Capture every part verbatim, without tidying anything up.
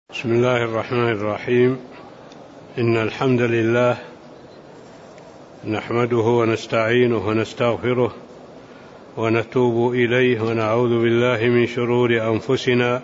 بسم الله الرحمن الرحيم. إن الحمد لله نحمده ونستعينه ونستغفره ونتوب إليه ونعوذ بالله من شرور أنفسنا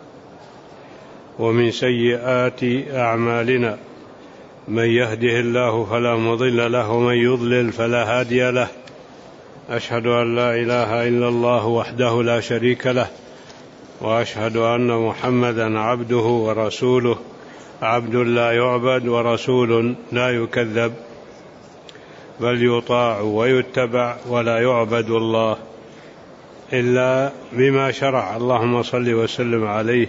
ومن سيئات أعمالنا. من يهده الله فلا مضل له ومن يضلل فلا هادي له. أشهد أن لا إله إلا الله وحده لا شريك له، وأشهد أن محمدا عبده ورسوله، عبد لا يعبد ورسول لا يكذب، بل يطاع ويتبع ولا يعبد الله إلا بما شرع. اللهم صل وسلم عليه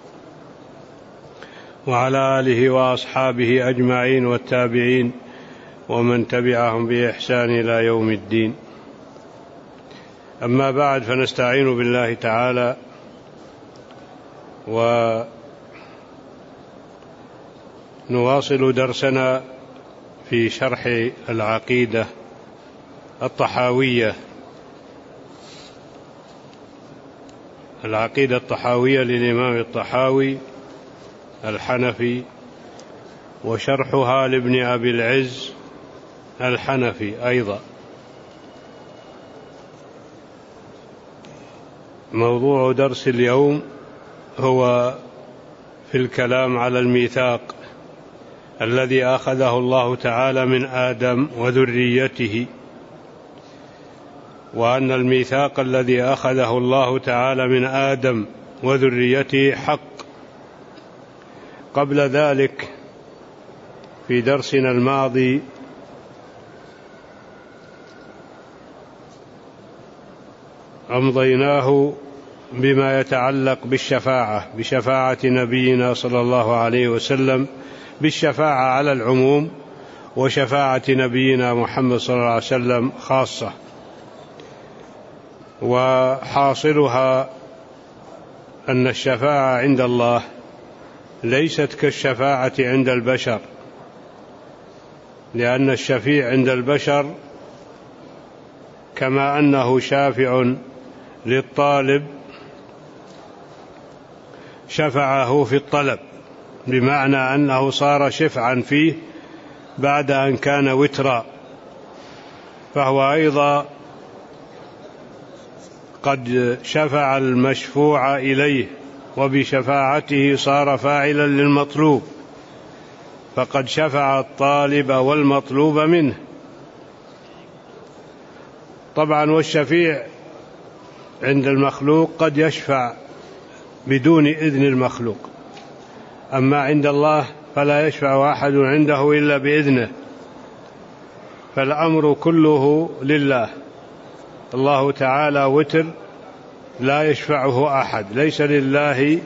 وعلى آله وأصحابه أجمعين والتابعين ومن تبعهم بإحسان إلى يوم الدين. أما بعد، فنستعين بالله تعالى ونواصل درسنا في شرح العقيدة الطحاوية العقيدة الطحاوية للإمام الطحاوي الحنفي، وشرحها لابن أبي العز الحنفي أيضا. موضوع درس اليوم هو في الكلام على الميثاق الذي أخذه الله تعالى من آدم وذريته، وأن الميثاق الذي أخذه الله تعالى من آدم وذريته حق. قبل ذلك في درسنا الماضي أمضيناه بما يتعلق بالشفاعة بشفاعة نبينا صلى الله عليه وسلم، بالشفاعة على العموم، وشفاعة نبينا محمد صلى الله عليه وسلم خاصة. وحاصلها أن الشفاعة عند الله ليست كالشفاعة عند البشر، لأن الشفيع عند البشر كما أنه شافع للطالب شفعه في الطلب، بمعنى أنه صار شفعا فيه بعد أن كان وترا، فهو أيضا قد شفع المشفوع إليه، وبشفاعته صار فاعلا للمطلوب، فقد شفع الطالب والمطلوب منه. طبعا والشفيع عند المخلوق قد يشفع بدون إذن المخلوق، أما عند الله فلا يشفع أحد عنده إلا بإذنه، فالأمر كله لله. الله تعالى وتر لا يشفعه أحد، ليس لله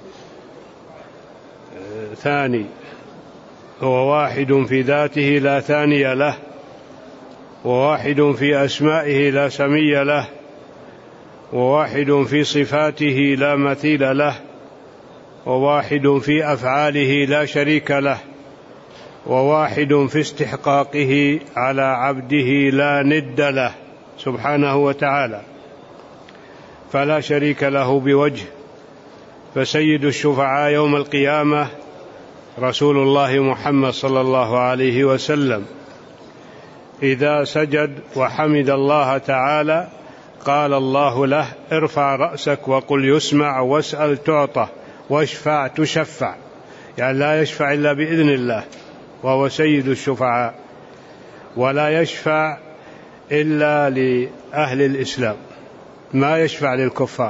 ثاني، هو واحد في ذاته لا ثاني له، وواحد في أسمائه لا سمي له، وواحد في صفاته لا مثيل له، وواحد في أفعاله لا شريك له، وواحد في استحقاقه على عبده لا ند له سبحانه وتعالى، فلا شريك له بوجه. فسيد الشفعاء يوم القيامة رسول الله محمد صلى الله عليه وسلم، إذا سجد وحمد الله تعالى قال الله له: ارفع رأسك وقل يسمع، واسأل تعطى، واشفع تشفع، يعني لا يشفع إلا بإذن الله، وهو سيد الشفعاء، ولا يشفع إلا لأهل الإسلام، ما يشفع للكفار،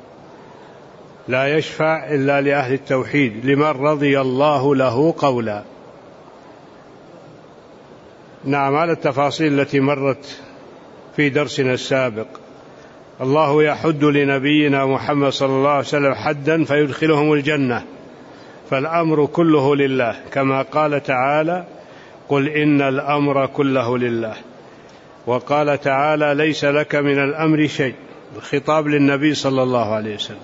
لا يشفع إلا لأهل التوحيد، لمن رضي الله له قولا. نعم، على التفاصيل التي مرت في درسنا السابق. الله يحد لنبينا محمد صلى الله عليه وسلم حدا فيدخلهم الجنة، فالأمر كله لله، كما قال تعالى: قل إن الأمر كله لله. وقال تعالى: ليس لك من الأمر شيء، الخطاب للنبي صلى الله عليه وسلم،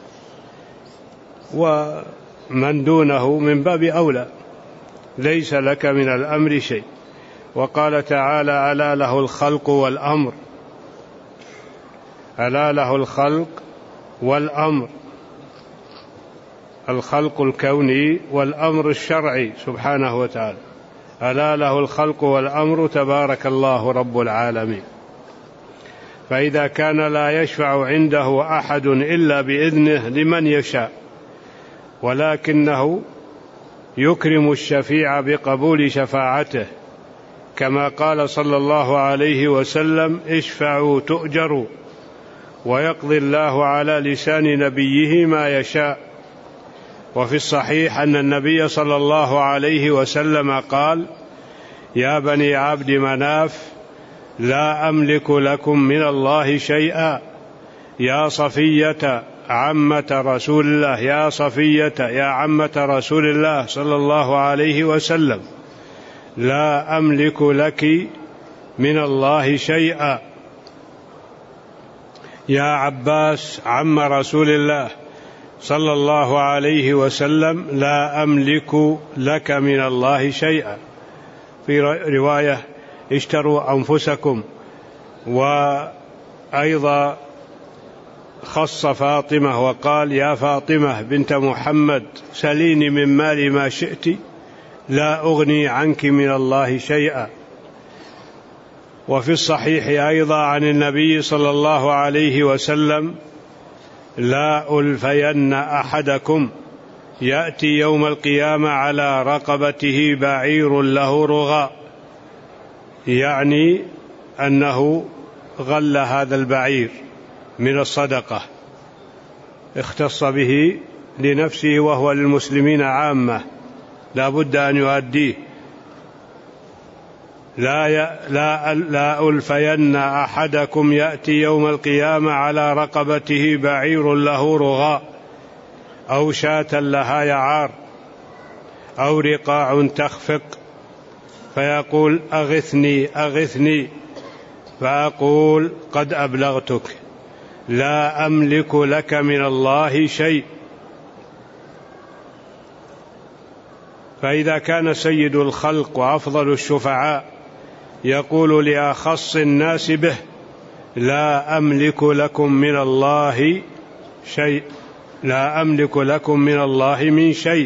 ومن دونه من باب أولى، ليس لك من الأمر شيء. وقال تعالى: ألا له الخلق والأمر، ألا له الخلق والأمر. الخلق الكوني والأمر الشرعي سبحانه وتعالى، ألا له الخلق والأمر تبارك الله رب العالمين. فإذا كان لا يشفع عنده أحد إلا بإذنه لمن يشاء، ولكنه يكرم الشفيع بقبول شفاعته، كما قال صلى الله عليه وسلم: اشفعوا تؤجروا، ويقضي الله على لسان نبيه ما يشاء. وفي الصحيح أن النبي صلى الله عليه وسلم قال: يا بني عبد مناف، لا أملك لكم من الله شيئا، يا صفية عمة رسول الله، يا صفية يا عمة رسول الله صلى الله عليه وسلم، لا أملك لك من الله شيئا، يا عباس عم رسول الله صلى الله عليه وسلم، لا أملك لك من الله شيئا. في رواية: اشتروا أنفسكم. وأيضا خص فاطمة وقال: يا فاطمة بنت محمد، سليني من مالي ما شئت، لا أغني عنك من الله شيئا. وفي الصحيح أيضا عن النبي صلى الله عليه وسلم: لا ألفين أحدكم يأتي يوم القيامة على رقبته بعير له رغاء، يعني أنه غل هذا البعير من الصدقة، اختص به لنفسه وهو للمسلمين عامة، لا بد أن يؤديه. لا, ي... لا, لا ألفين أحدكم يأتي يوم القيامة على رقبته بعير له رغاء، أو شاة لها يعار، أو رقاع تخفق، فيقول: أغثني أغثني، فأقول: قد أبلغتك، لا أملك لك من الله شيء. فإذا كان سيد الخلق وأفضل الشفعاء يقول لأخص الناس به: لا أملك لكم من الله شيء، لا أملك لكم من الله من شيء،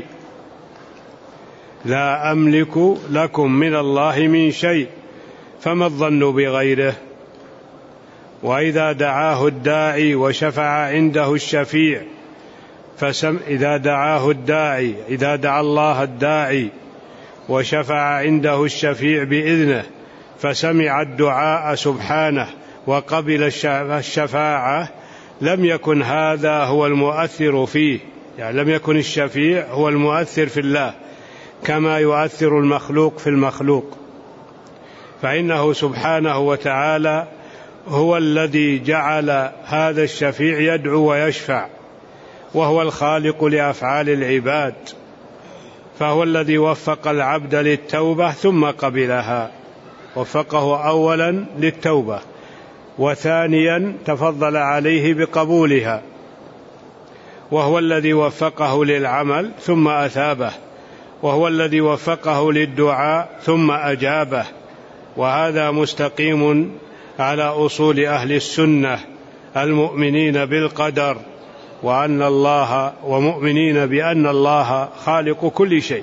لا أملك لكم من الله من شيء، فما الظن بغيره؟ وإذا دعاه الداعي وشفع عنده الشفيع فسم إذا دعاه الداعي إذا دعا الله الداعي وشفع عنده الشفيع بإذنه فسمع الدعاء سبحانه وقبل الشفاعة، لم يكن هذا هو المؤثر فيه، يعني لم يكن الشفيع هو المؤثر في الله كما يؤثر المخلوق في المخلوق، فإنه سبحانه وتعالى هو الذي جعل هذا الشفيع يدعو ويشفع، وهو الخالق لأفعال العباد، فهو الذي وفق العبد للتوبة ثم قبلها، وفقه أولا للتوبة، وثانيا تفضل عليه بقبولها، وهو الذي وفقه للعمل ثم أثابه، وهو الذي وفقه للدعاء ثم أجابه. وهذا مستقيم على أصول أهل السنة المؤمنين بالقدر، وأن الله ومؤمنين بأن الله خالق كل شيء.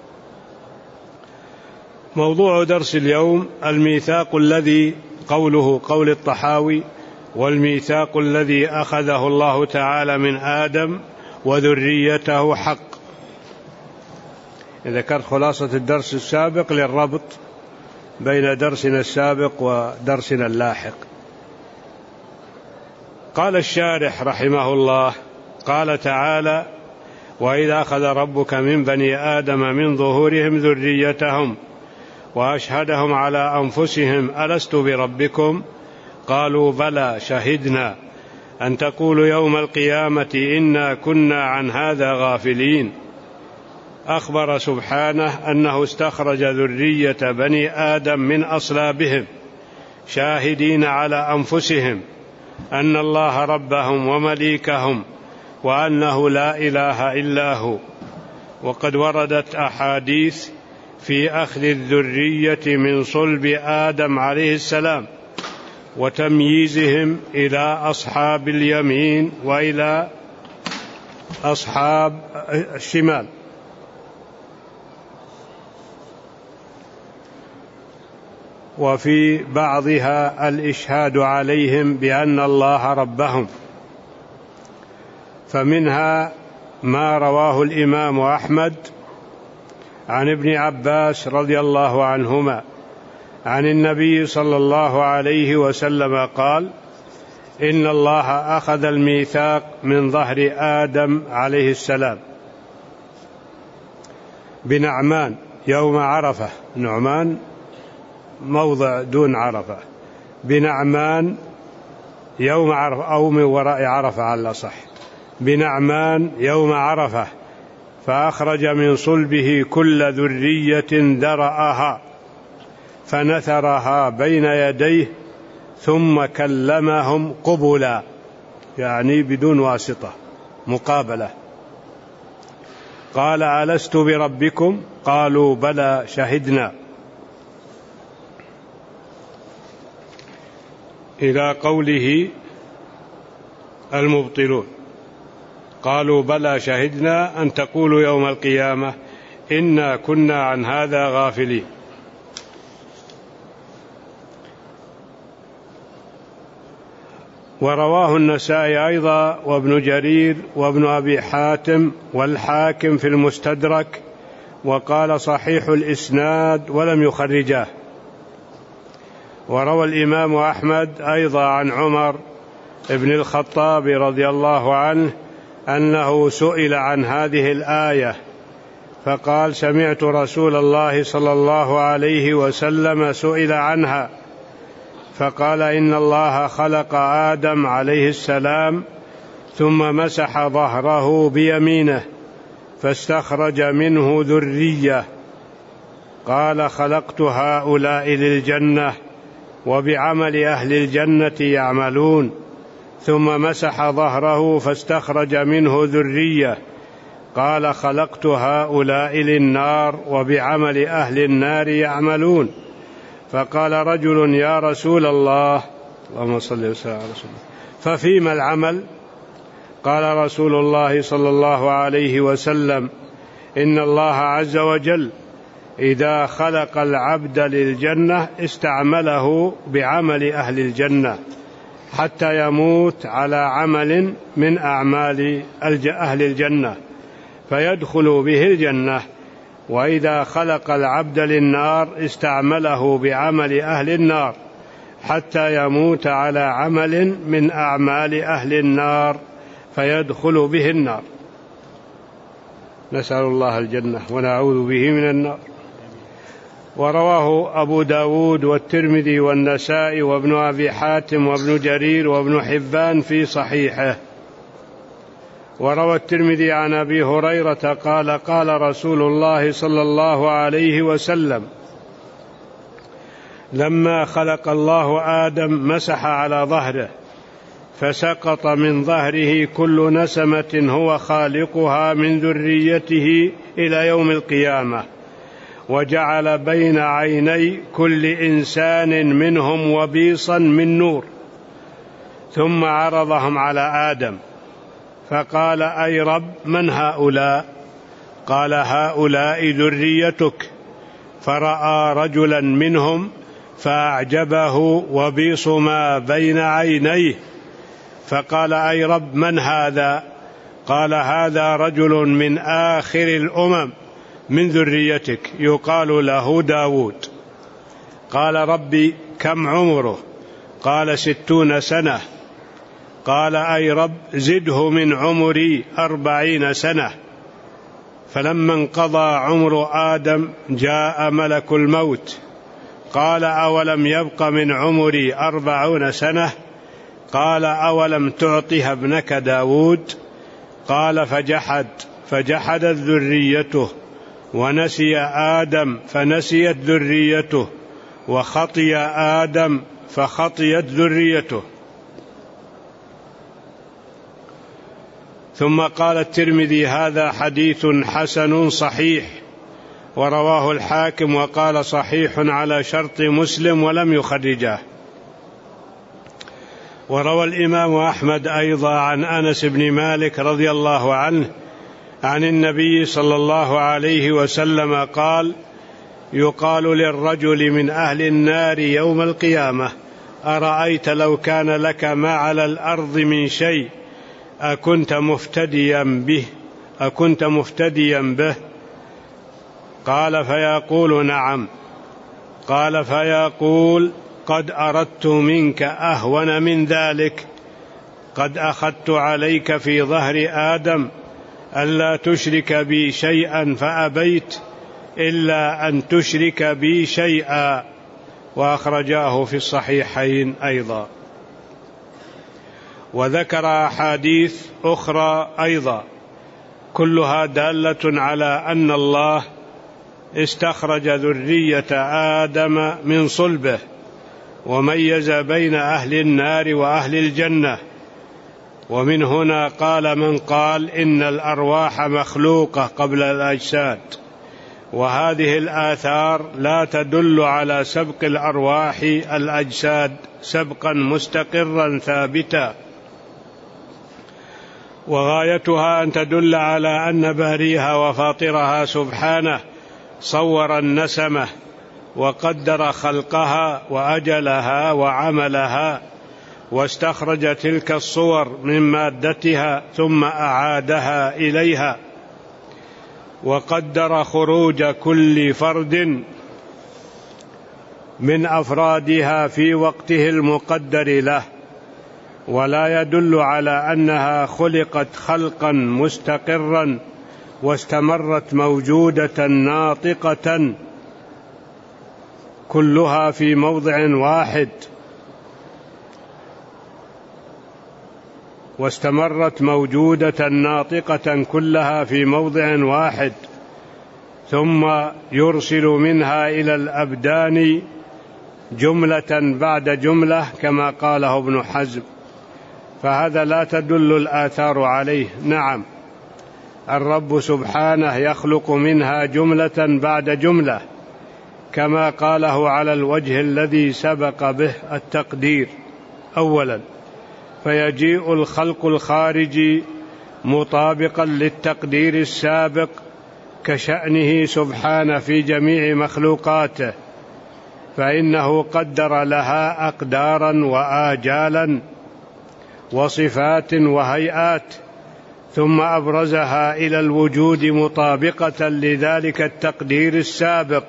موضوع درس اليوم: الميثاق الذي قوله قول الطحاوي: والميثاق الذي أخذه الله تعالى من آدم وذريته حق. ذكرت خلاصة الدرس السابق للربط بين درسنا السابق ودرسنا اللاحق. قال الشارح رحمه الله: قال تعالى: وإذا أخذ ربك من بني آدم من ظهورهم ذريتهم وأشهدهم على أنفسهم ألست بربكم قالوا بلى شهدنا أن تقولوا يوم القيامة إنا كنا عن هذا غافلين. أخبر سبحانه أنه استخرج ذرية بني آدم من أصلابهم شاهدين على أنفسهم أن الله ربهم ومليكهم وأنه لا إله إلا هو. وقد وردت أحاديث في أخذ الذرية من صلب آدم عليه السلام وتمييزهم إلى أصحاب اليمين وإلى أصحاب الشمال. وفي بعضها الإشهاد عليهم بأن الله ربهم، فمنها ما رواه الإمام أحمد عن ابن عباس رضي الله عنهما عن النبي صلى الله عليه وسلم قال: إن الله أخذ الميثاق من ظهر آدم عليه السلام بنعمان يوم عرفة، نعمان موضع دون عرفة، بنعمان يوم عرفة أو من وراء عرفة على صح، بنعمان يوم عرفة، فأخرج من صلبه كل ذرية درأها فنثرها بين يديه ثم كلمهم قبلا، يعني بدون واسطة، مقابلة. قال: ألست بربكم؟ قالوا: بلى شهدنا. إلى قوله المبطلون: قالوا: بلى شهدنا أن تقولوا يوم القيامة إنا كنا عن هذا غافلين. ورواه النسائي أيضا وابن جرير وابن أبي حاتم والحاكم في المستدرك، وقال صحيح الإسناد ولم يخرجاه. وروى الإمام أحمد أيضا عن عمر بن الخطاب رضي الله عنه أنه سئل عن هذه الآية فقال: سمعت رسول الله صلى الله عليه وسلم سئل عنها فقال: إن الله خلق آدم عليه السلام ثم مسح ظهره بيمينه فاستخرج منه ذرية، قال: خلقت هؤلاء للجنة وبعمل أهل الجنة يعملون، ثم مسح ظهره فاستخرج منه ذرية، قال: خلقت هؤلاء للنار وبعمل أهل النار يعملون. فقال رجل: يا رسول الله، اللهم صل وسلم على رسول الله، ففيما العمل؟ قال رسول الله صلى الله عليه وسلم: إن الله عز وجل إذا خلق العبد للجنة استعمله بعمل أهل الجنة حتى يموت على عمل من أعمال أهل الجنة فيدخل به الجنة، وإذا خلق العبد للنار استعمله بعمل أهل النار حتى يموت على عمل من أعمال أهل النار فيدخل به النار. نسأل الله الجنة ونعوذ به من النار. ورواه أبو داود والترمذي والنسائي وابن أبي حاتم وابن جرير وابن حبان في صحيحه. وروى الترمذي عن أبي هريرة قال: قال رسول الله صلى الله عليه وسلم: لما خلق الله آدم مسح على ظهره فسقط من ظهره كل نسمة هو خالقها من ذريته إلى يوم القيامة، وجعل بين عيني كل إنسان منهم وبيصا من نور، ثم عرضهم على آدم فقال: أي رب، من هؤلاء؟ قال: هؤلاء ذريتك. فرأى رجلا منهم فأعجبه وبيص ما بين عينيه فقال: أي رب، من هذا؟ قال: هذا رجل من آخر الأمم من ذريتك يقال له داود. قال: ربي، كم عمره؟ قال: ستون سنة. قال: أي رب، زده من عمري أربعين سنة. فلما انقضى عمر آدم جاء ملك الموت قال: أولم يبق من عمري أربعون سنة؟ قال: أولم تعطها ابنك داود؟ قال: فجحد فجحدت ذريته، ونسي آدم فنسيت ذريته، وخطي آدم فخطيت ذريته. ثم قال الترمذي: هذا حديث حسن صحيح. ورواه الحاكم وقال: صحيح على شرط مسلم ولم يخرجه. وروى الإمام أحمد أيضا عن أنس بن مالك رضي الله عنه عن النبي صلى الله عليه وسلم قال: يقال للرجل من أهل النار يوم القيامة: أرأيت لو كان لك ما على الأرض من شيء أكنت مفتديا به أكنت مفتديا به قال: فيقول: نعم. قال: فيقول: قد أردت منك أهون من ذلك، قد أخذت عليك في ظهر آدم ألا تشرك بي شيئا فأبيت إلا أن تشرك بي شيئا، وأخرجاه في الصحيحين أيضا. وذكر أحاديث أخرى أيضا كلها دالة على أن الله استخرج ذرية آدم من صلبه وميز بين أهل النار وأهل الجنة. ومن هنا قال من قال إن الأرواح مخلوقة قبل الأجساد، وهذه الآثار لا تدل على سبق الأرواح الأجساد سبقا مستقرا ثابتا، وغايتها أن تدل على أن باريها وفاطرها سبحانه صور النسمة وقدر خلقها وأجلها وعملها، واستخرج تلك الصور من مادتها ثم أعادها إليها، وقدر خروج كل فرد من أفرادها في وقته المقدر له، ولا يدل على أنها خلقت خلقا مستقرا واستمرت موجودة ناطقة كلها في موضع واحد واستمرت موجودة ناطقة كلها في موضع واحد ثم يرسل منها إلى الأبدان جملة بعد جملة كما قاله ابن حزم، فهذا لا تدل الآثار عليه. نعم، الرب سبحانه يخلق منها جملة بعد جملة كما قاله على الوجه الذي سبق به التقدير أولا، فيجيء الخلق الخارجي مطابقا للتقدير السابق كشأنه سبحانه في جميع مخلوقاته، فإنه قدر لها أقدارا وآجالا وصفات وهيئات ثم أبرزها إلى الوجود مطابقة لذلك التقدير السابق،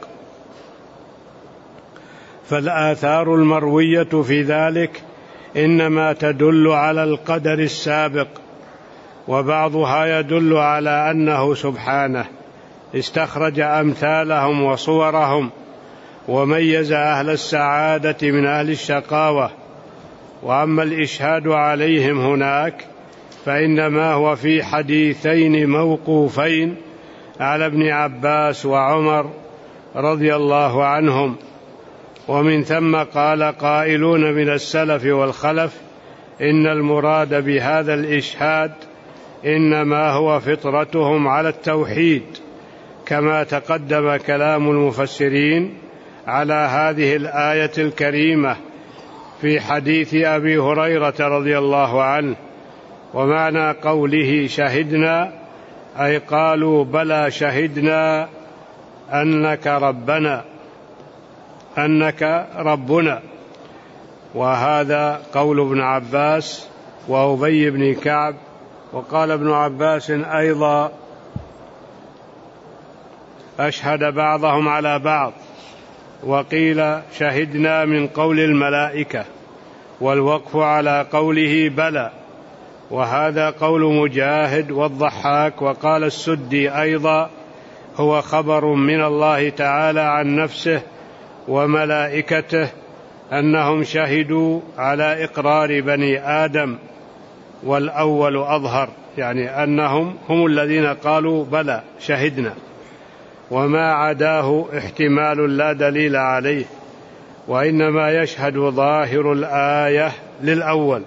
فالآثار المروية في ذلك إنما تدل على القدر السابق، وبعضها يدل على أنه سبحانه استخرج أمثالهم وصورهم وميز أهل السعادة من أهل الشقاوة. وأما الإشهاد عليهم هناك فإنما هو في حديثين موقوفين على ابن عباس وعمر رضي الله عنهم، ومن ثم قال قائلون من السلف والخلف إن المراد بهذا الإشهاد إنما هو فطرتهم على التوحيد، كما تقدم كلام المفسرين على هذه الآية الكريمة في حديث أبي هريرة رضي الله عنه. ومعنى قوله شهدنا أي قالوا بلى شهدنا أنك ربنا أنك ربنا، وهذا قول ابن عباس وأبي بن كعب. وقال ابن عباس أيضا أشهد بعضهم على بعض، وقيل شهدنا من قول الملائكة، والوقف على قوله بلى، وهذا قول مجاهد والضحاك. وقال السدي أيضا هو خبر من الله تعالى عن نفسه وملائكته أنهم شهدوا على إقرار بني آدم، والأول أظهر، يعني أنهم هم الذين قالوا بلى شهدنا، وما عداه احتمال لا دليل عليه، وإنما يشهد ظاهر الآية للأول.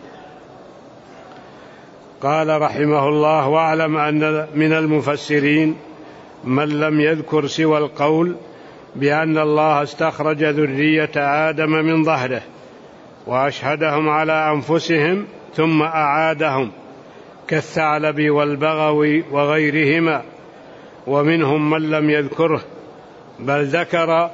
قال رحمه الله: واعلم أن من المفسرين من لم يذكر سوى القول بأن الله استخرج ذرية آدم من ظهره وأشهدهم على أنفسهم ثم أعادهم كالثعلب والبغوي وغيرهما، ومنهم من لم يذكره بل ذكر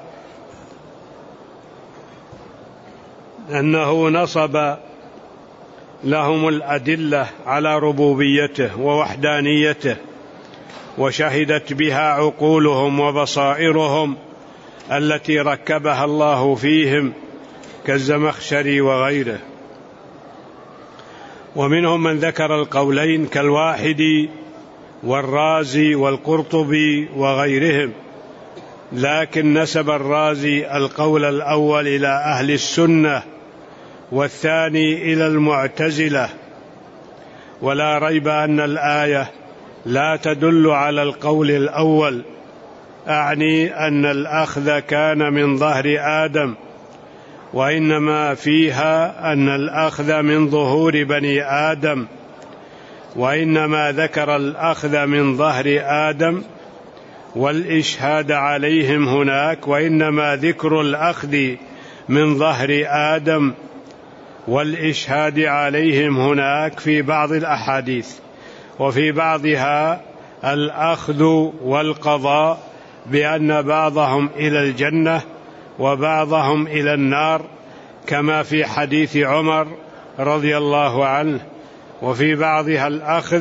أنه نصب لهم الأدلة على ربوبيته ووحدانيته، وشهدت بها عقولهم وبصائرهم التي ركبها الله فيهم كالزمخشري وغيره. ومنهم من ذكر القولين كالواحدي والرازي والقرطبي وغيرهم، لكن نسب الرازي القول الأول إلى أهل السنة والثاني إلى المعتزلة. ولا ريب أن الآية لا تدل على القول الأول، أعني أن الأخذ كان من ظهر آدم، وإنما فيها أن الأخذ من ظهور بني آدم، وإنما ذكر الأخذ من ظهر آدم والإشهاد عليهم هناك، وإنما ذكر الأخذ من ظهر آدم والإشهاد عليهم هناك في بعض الأحاديث، وفي بعضها الأخذ والقضاء بأن بعضهم إلى الجنة وبعضهم إلى النار، كما في حديث عمر رضي الله عنه. وفي بعضها الأخذ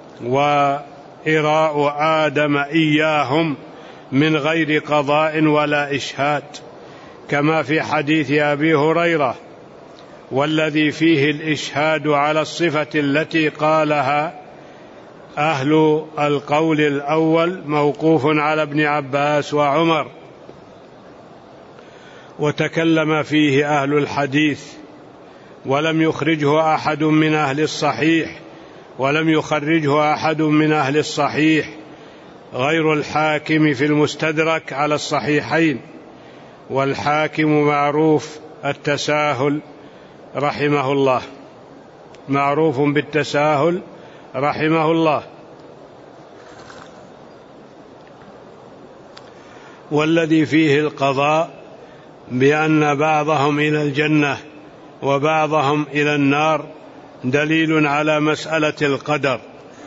وإراء آدم إياهم من غير قضاء ولا إشهاد، كما في حديث أبي هريرة، والذي فيه الإشهاد على الصفة التي قالها أهل القول الأول موقوف على ابن عباس وعمر، وتكلم فيه أهل الحديث، ولم يخرجه أحد من أهل الصحيح ولم يخرجه أحد من أهل الصحيح غير الحاكم في المستدرك على الصحيحين، والحاكم معروف التساهل رحمه الله، معروف بالتساهل رحمه الله. والذي فيه القضاء بأن بعضهم إلى الجنة وبعضهم إلى النار دليل على مسألة القدر،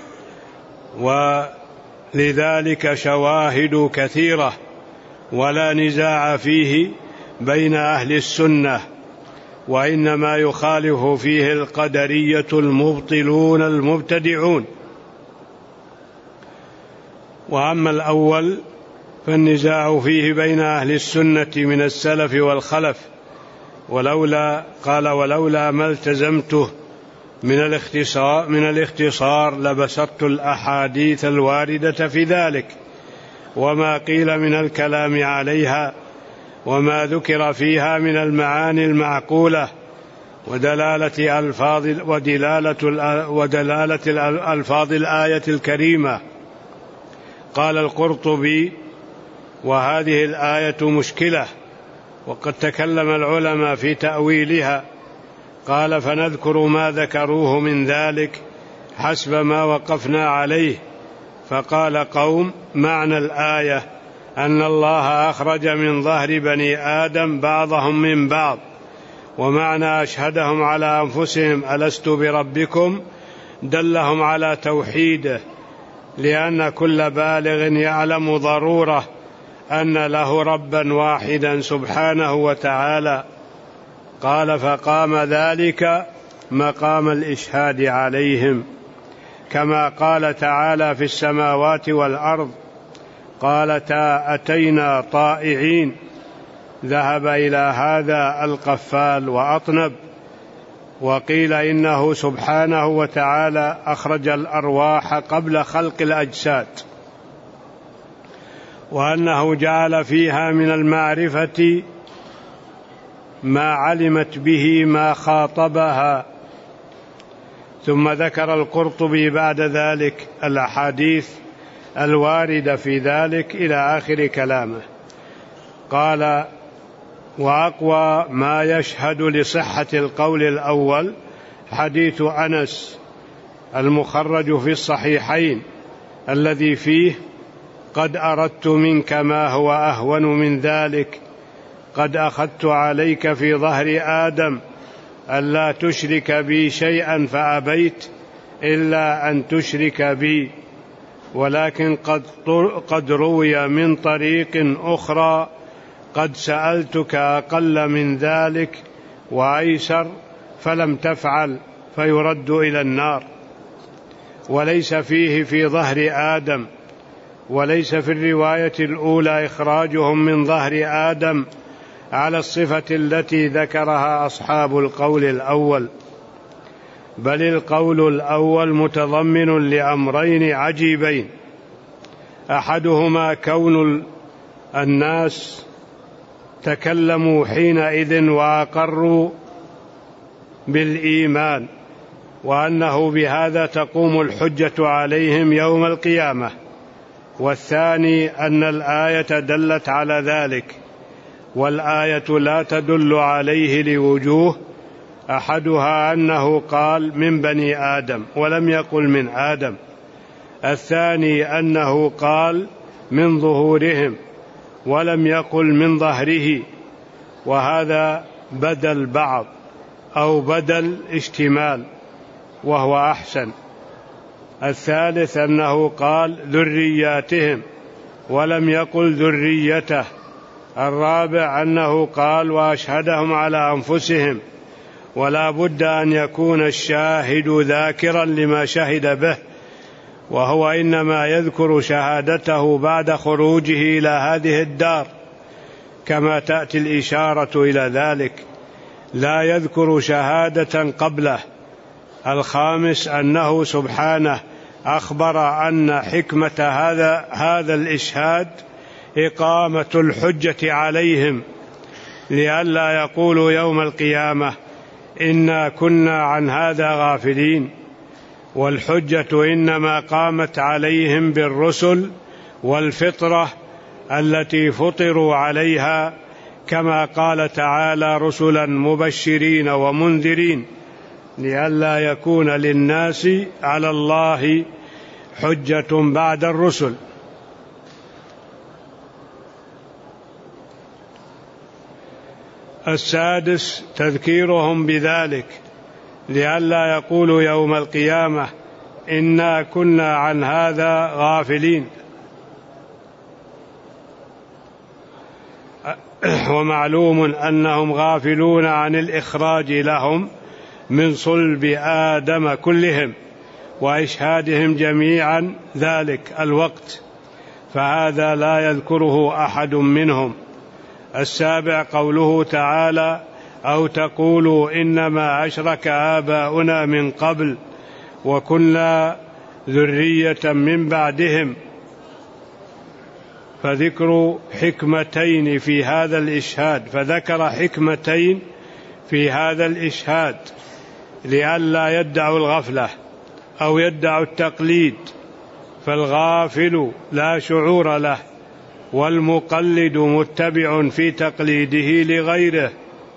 ولذلك شواهد كثيرة ولا نزاع فيه بين أهل السنة، وإنما يخالف فيه القدرية المبطلون المبتدعون. وأما الأول فالنزاع فيه بين أهل السنة من السلف والخلف، ولولا قال ولولا ما التزمته من الاختصار, من الاختصار لبسطت الأحاديث الواردة في ذلك، وما قيل من الكلام عليها، وما ذكر فيها من المعاني المعقولة ودلالة ألفاظ ودلالة ودلالة الألفاظ الآية الكريمة. قال القرطبي: وهذه الآية مشكلة، وقد تكلم العلماء في تأويلها. قال: فنذكر ما ذكروه من ذلك حسب ما وقفنا عليه. فقال قوم: معنى الآية أن الله أخرج من ظهر بني آدم بعضهم من بعض، ومعنى أشهدهم على أنفسهم ألست بربكم دلهم على توحيده، لأن كل بالغ يعلم ضرورة أن له ربا واحدا سبحانه وتعالى. قال: فقام ذلك مقام الإشهاد عليهم، كما قال تعالى في السماوات والأرض: قالتا أتينا طائعين. ذهب إلى هذا القفال وأطنب. وقيل إنه سبحانه وتعالى أخرج الأرواح قبل خلق الأجساد، وأنه جعل فيها من المعرفة ما علمت به ما خاطبها. ثم ذكر القرطبي بعد ذلك الأحاديث الواردة في ذلك إلى آخر كلامه. قال: وأقوى ما يشهد لصحة القول الأول حديث أنس المخرج في الصحيحين، الذي فيه: قد أردت منك ما هو أهون من ذلك، قد أخذت عليك في ظهر آدم ألا تشرك بي شيئا فأبيت إلا أن تشرك بي، ولكن قد, قد روي من طريق أخرى قد سألتك أقل من ذلك وأيسر فلم تفعل فيرد إلى النار. وليس فيه في ظهر آدم، وليس في الرواية الأولى إخراجهم من ظهر آدم على الصفة التي ذكرها أصحاب القول الأول، بل القول الأول متضمن لأمرين عجيبين: أحدهما كون الناس تكلموا حينئذ وأقروا بالإيمان، وأنه بهذا تقوم الحجة عليهم يوم القيامة. والثاني أن الآية دلت على ذلك، والآية لا تدل عليه لوجوه: أحدها أنه قال من بني آدم ولم يقل من آدم، الثاني أنه قال من ظهورهم ولم يقل من ظهره، وهذا بدل بعض أو بدل اشتمال وهو أحسن. الثالث أنه قال ذرياتهم ولم يقل ذريته. الرابع أنه قال وأشهدهم على أنفسهم، ولا بد أن يكون الشاهد ذاكرا لما شهد به، وهو إنما يذكر شهادته بعد خروجه إلى هذه الدار كما تأتي الإشارة إلى ذلك، لا يذكر شهادة قبله. الخامس أنه سبحانه أخبر أن حكمة هذا هذا الإشهاد إقامة الحجة عليهم، لئلا يقولوا يوم القيامة إنا كنا عن هذا غافلين. والحجة إنما قامت عليهم بالرسل والفطرة التي فطروا عليها، كما قال تعالى رسلا مبشرين ومنذرين لئلا يكون للناس على الله حجة بعد الرسل. السادس تذكيرهم بذلك لئلا يقولوا يوم القيامة إنا كنا عن هذا غافلين. ومعلوم أنهم غافلون عن الإخراج لهم من صلب آدم كلهم وإشهادهم جميعا ذلك الوقت، فهذا لا يذكره أحد منهم. السابع قوله تعالى أو تقولوا إنما أشرك آباؤنا من قبل وكنا ذرية من بعدهم، فذكر حكمتين في هذا الإشهاد، فذكر حكمتين في هذا الإشهاد لئلا يدعوا الغفلة أو يدعوا التقليد، فالغافل لا شعور له، والمقلد متبع في تقليده لغيره.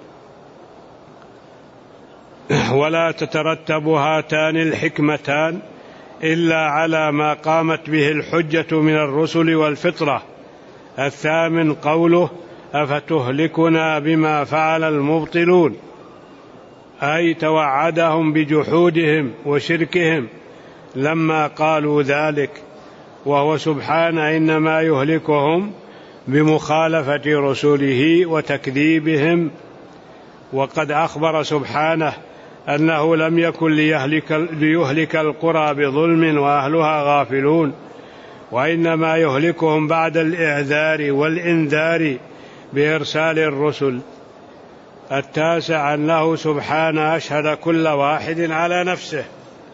ولا تترتب هاتان الحكمتان إلا على ما قامت به الحجة من الرسل والفطرة. الثامن قوله أفتهلكنا بما فعل المبطلون، أي توعدهم بجحودهم وشركهم لما قالوا ذلك، وهو سبحانه إنما يهلكهم بمخالفة رسله وتكذيبهم. وقد أخبر سبحانه أنه لم يكن ليهلك, ليهلك القرى بظلم وأهلها غافلون، وإنما يهلكهم بعد الإعذار والإنذار بإرسال الرسل. التاسع أنه سبحانه أشهد كل واحد على نفسه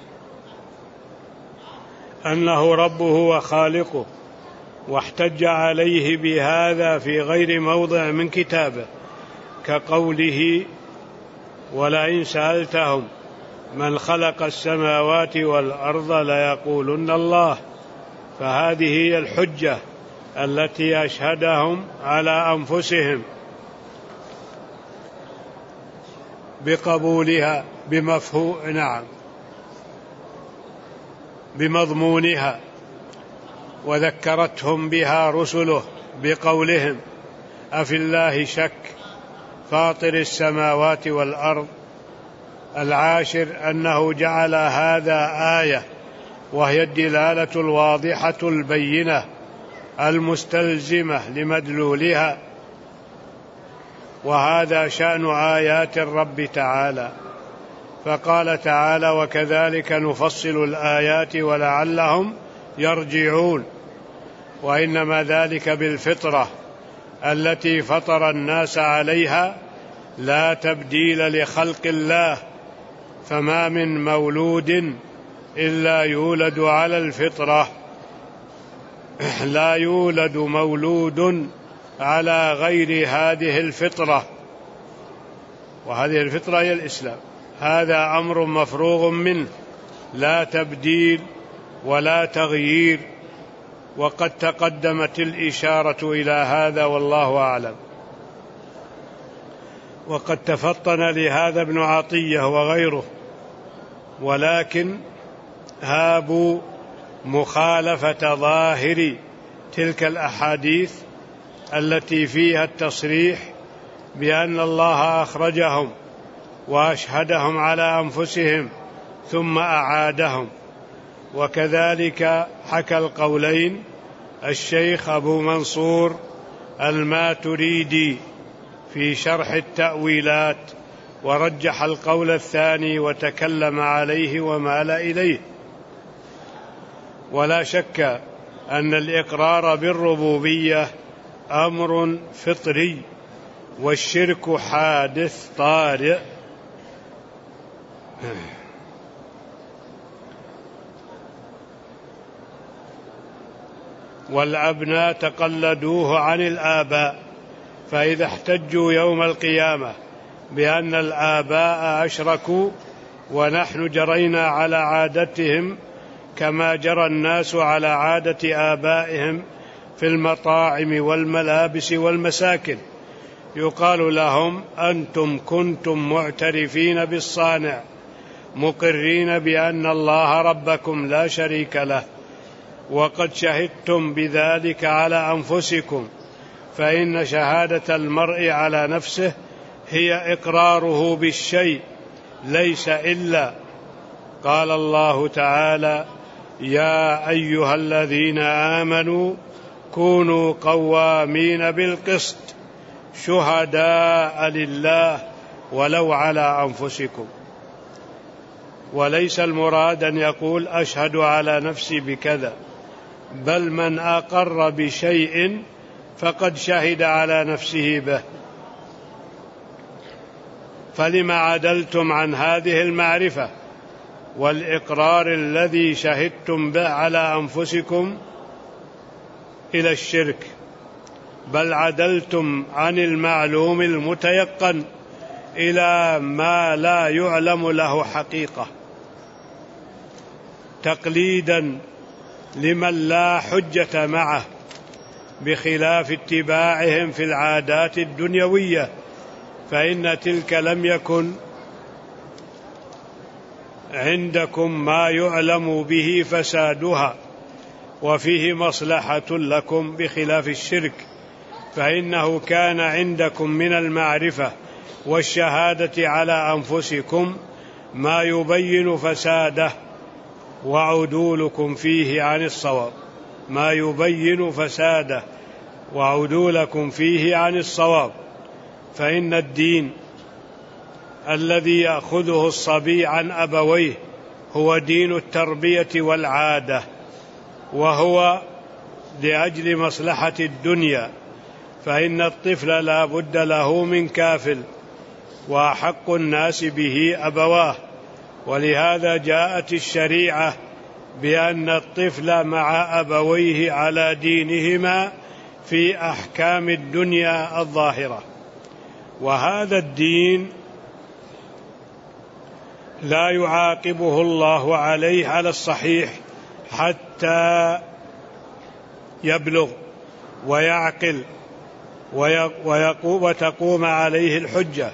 أنه ربه وخالقه، واحتج عليه بهذا في غير موضع من كتابه، كقوله ولئن سألتهم من خلق السماوات والأرض ليقولن الله. فهذه هي الحجة التي أشهدهم على أنفسهم بقبولها بمفهوم نعم بمضمونها، وذكرتهم بها رسله بقولهم أفي الله شك فاطر السماوات والأرض العاشر أنه جعل هذا آية، وهي الدلالة الواضحة البينة المستلزمة لمدلولها، وهذا شأن آيات الرب تعالى. فقال تعالى: وكذلك نفصل الآيات ولعلهم يرجعون. وإنما ذلك بالفطرة التي فطر الناس عليها، لا تبديل لخلق الله، فما من مولود إلا يولد على الفطرة، لا يولد مولود على غير هذه الفطرة، وهذه الفطرة هي الإسلام. هذا أمر مفروغ منه، لا تبديل ولا تغيير، وقد تقدمت الإشارة إلى هذا والله أعلم. وقد تفطن لهذا ابن عطية وغيره، ولكن هابوا مخالفة ظاهر تلك الأحاديث التي فيها التصريح بأن الله أخرجهم وأشهدهم على أنفسهم ثم أعادهم. وكذلك حكى القولين الشيخ أبو منصور الماتريدي في شرح التأويلات، ورجح القول الثاني وتكلم عليه ومال إليه. ولا شك أن الإقرار بالربوبية أمر فطري، والشرك حادث طارئ. والأبناء تقلدوه عن الآباء، فإذا احتجوا يوم القيامة بأن الآباء أشركوا ونحن جرينا على عادتهم كما جرى الناس على عادة آبائهم في المطاعم والملابس والمساكن، يقال لهم: أنتم كنتم معترفين بالصانع، مقرين بأن الله ربكم لا شريك له، وقد شهدتم بذلك على أنفسكم، فإن شهادة المرء على نفسه هي إقراره بالشيء ليس إلا. قال الله تعالى: يا أيها الذين آمنوا كونوا قوامين بالقسط شهداء لله ولو على أنفسكم. وليس المراد أن يقول أشهد على نفسي بكذا، بل من أقر بشيء فقد شهد على نفسه به. فلما عدلتم عن هذه المعرفة والإقرار الذي شهدتم به على أنفسكم إلى الشرك، بل عدلتم عن المعلوم المتيقن إلى ما لا يعلم له حقيقة، تقليدا لمن لا حجة معه، بخلاف اتباعهم في العادات الدنيوية، فإن تلك لم يكن عندكم ما يعلم به فسادها وفيه مصلحة لكم، بخلاف الشرك فإنه كان عندكم من المعرفة والشهادة على أنفسكم ما يبين فساده وعدولكم فيه عن الصواب، ما يبين فساده وعدولكم فيه عن الصواب. فإن الدين الذي يأخذه الصبي عن أبويه هو دين التربية والعادة، وهو لأجل مصلحة الدنيا، فإن الطفل لا بد له من كافل، وأحق الناس به أبواه. ولهذا جاءت الشريعة بأن الطفل مع أبويه على دينهما في أحكام الدنيا الظاهرة. وهذا الدين لا يعاقبه الله عليه على الصحيح حتى يبلغ ويعقل وتقوم عليه الحجة،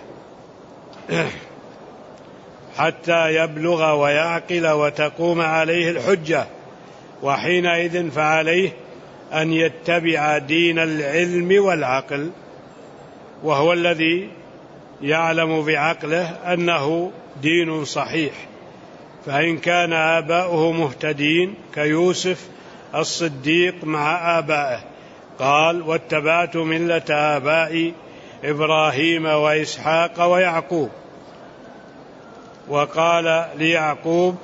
حتى يبلغ ويعقل وتقوم عليه الحجة، وحينئذ فعليه أن يتبع دين العلم والعقل، وهو الذي يعلم بعقله أنه دين صحيح. فإن كان آباؤه مهتدين كيوسف الصديق مع آبائه قال واتبعت ملة آبائي إبراهيم وإسحاق ويعقوب. وقال ليعقوب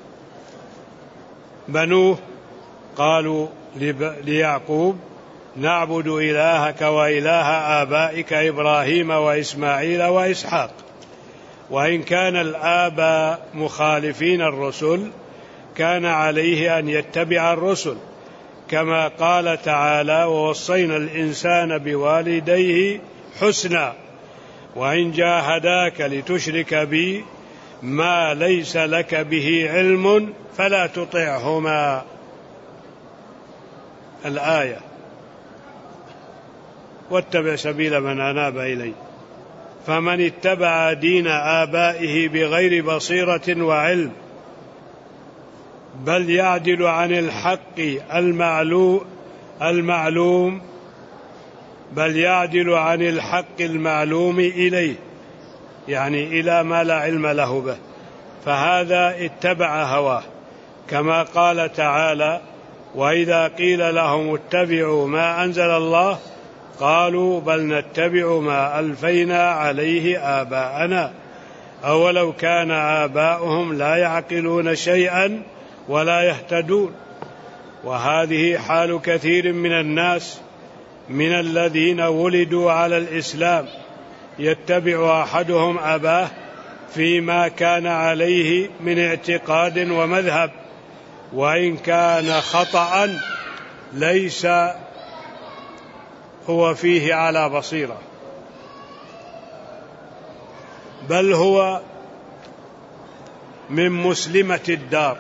بنوه قالوا ليعقوب نعبد إلهك وإله آبائك إبراهيم وإسماعيل وإسحاق. وإن كان الآباء مخالفين الرسل كان عليه أن يتبع الرسل، كما قال تعالى ووصينا الإنسان بوالديه حسنا وإن جاهداك لتشرك بي ما ليس لك به علم فلا تطعهما. الآية. واتبع سبيل من أناب إلي. فمن اتبع دين آبائه بغير بصيرة وعلم بل يعدل عن الحق المعلوم المعلوم بل يعدل عن الحق المعلوم إليه، يعني إلى ما لا علم له به، فهذا اتبع هواه، كما قال تعالى وإذا قيل لهم اتبعوا ما أنزل الله قالوا بل نتبع ما ألفينا عليه آباءنا أولو كان آباؤهم لا يعقلون شيئا ولا يهتدون. وهذه حال كثير من الناس من الذين ولدوا على الإسلام، يتبع أحدهم أباه فيما كان عليه من اعتقاد ومذهب، وإن كان خطأ ليس هو فيه على بصيرة، بل هو من مسلمة الدار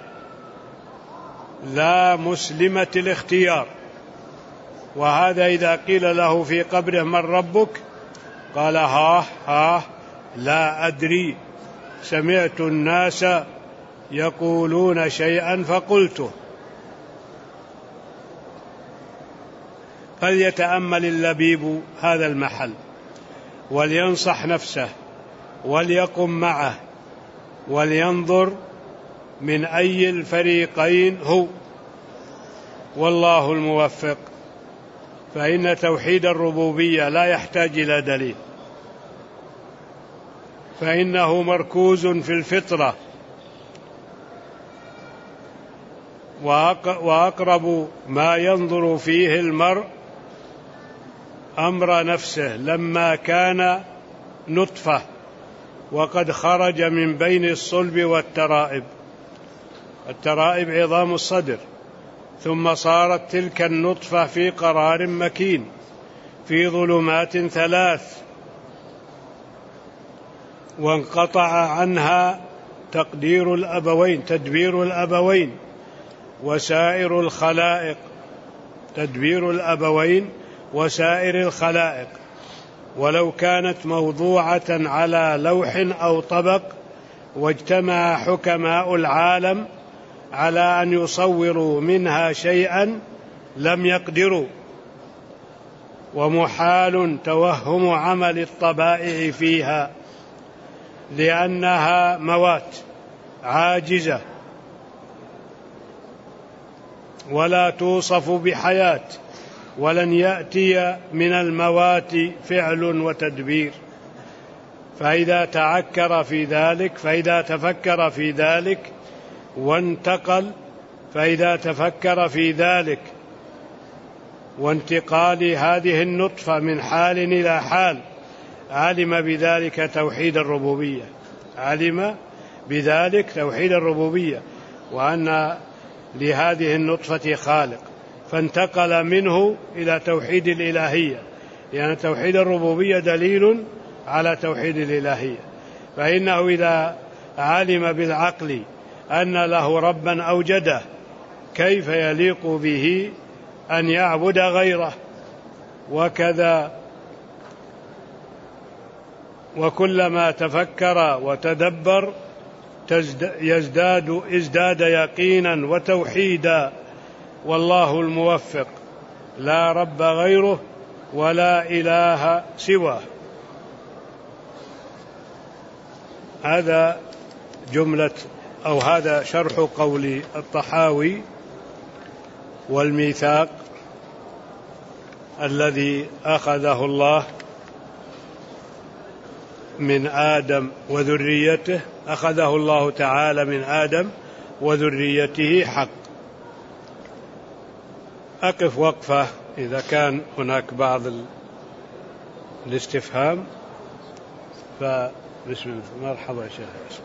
لا مسلمة الاختيار. وهذا إذا قيل له في قبره من ربك قال ها ها لا أدري سمعت الناس يقولون شيئا فقلته. فليتأمل اللبيب هذا المحل ولينصح نفسه وليقم معه ولينظر من أي الفريقين هو، والله الموفق. فإن توحيد الربوبية لا يحتاج إلى دليل، فإنه مركوز في الفطرة، وأقرب ما ينظر فيه المرء أمر نفسه لما كان نطفة وقد خرج من بين الصلب والترائب. الترائب عظام الصدر، ثم صارت تلك النطفة في قرار مكين في ظلمات ثلاث، وانقطع عنها تقدير الأبوين تدبير الأبوين وسائر الخلائق تدبير الأبوين وسائر الخلائق. ولو كانت موضوعة على لوح أو طبق واجتمع حكماء العالم على أن يصوروا منها شيئا لم يقدروا، ومحال توهم عمل الطبائع فيها لأنها موات عاجزة ولا توصف بحياة، ولن يأتي من الموات فعل وتدبير. فإذا تعكر في ذلك فإذا تفكر في ذلك وانتقل فإذا تفكر في ذلك وانتقال هذه النطفة من حال إلى حال علم بذلك توحيد الربوبية علم بذلك توحيد الربوبية وأن لهذه النطفة خالق، فانتقل منه إلى توحيد الإلهية، لأن يعني توحيد الربوبية دليل على توحيد الإلهية. فإنه إذا علم بالعقل أن له ربا أوجده كيف يليق به أن يعبد غيره؟ وكذا وكلما تفكر وتدبر يزداد ازداد يقينا وتوحيدا. والله الموفق لا رب غيره ولا إله سواه. هذا جملة أو هذا شرح قول الطحاوي: والميثاق الذي أخذه الله من آدم وذريته، أخذه الله تعالى من آدم وذريته حق. أقف وقفة إذا كان هناك بعض الاستفهام. فبسم الله. مرحبا شيخ.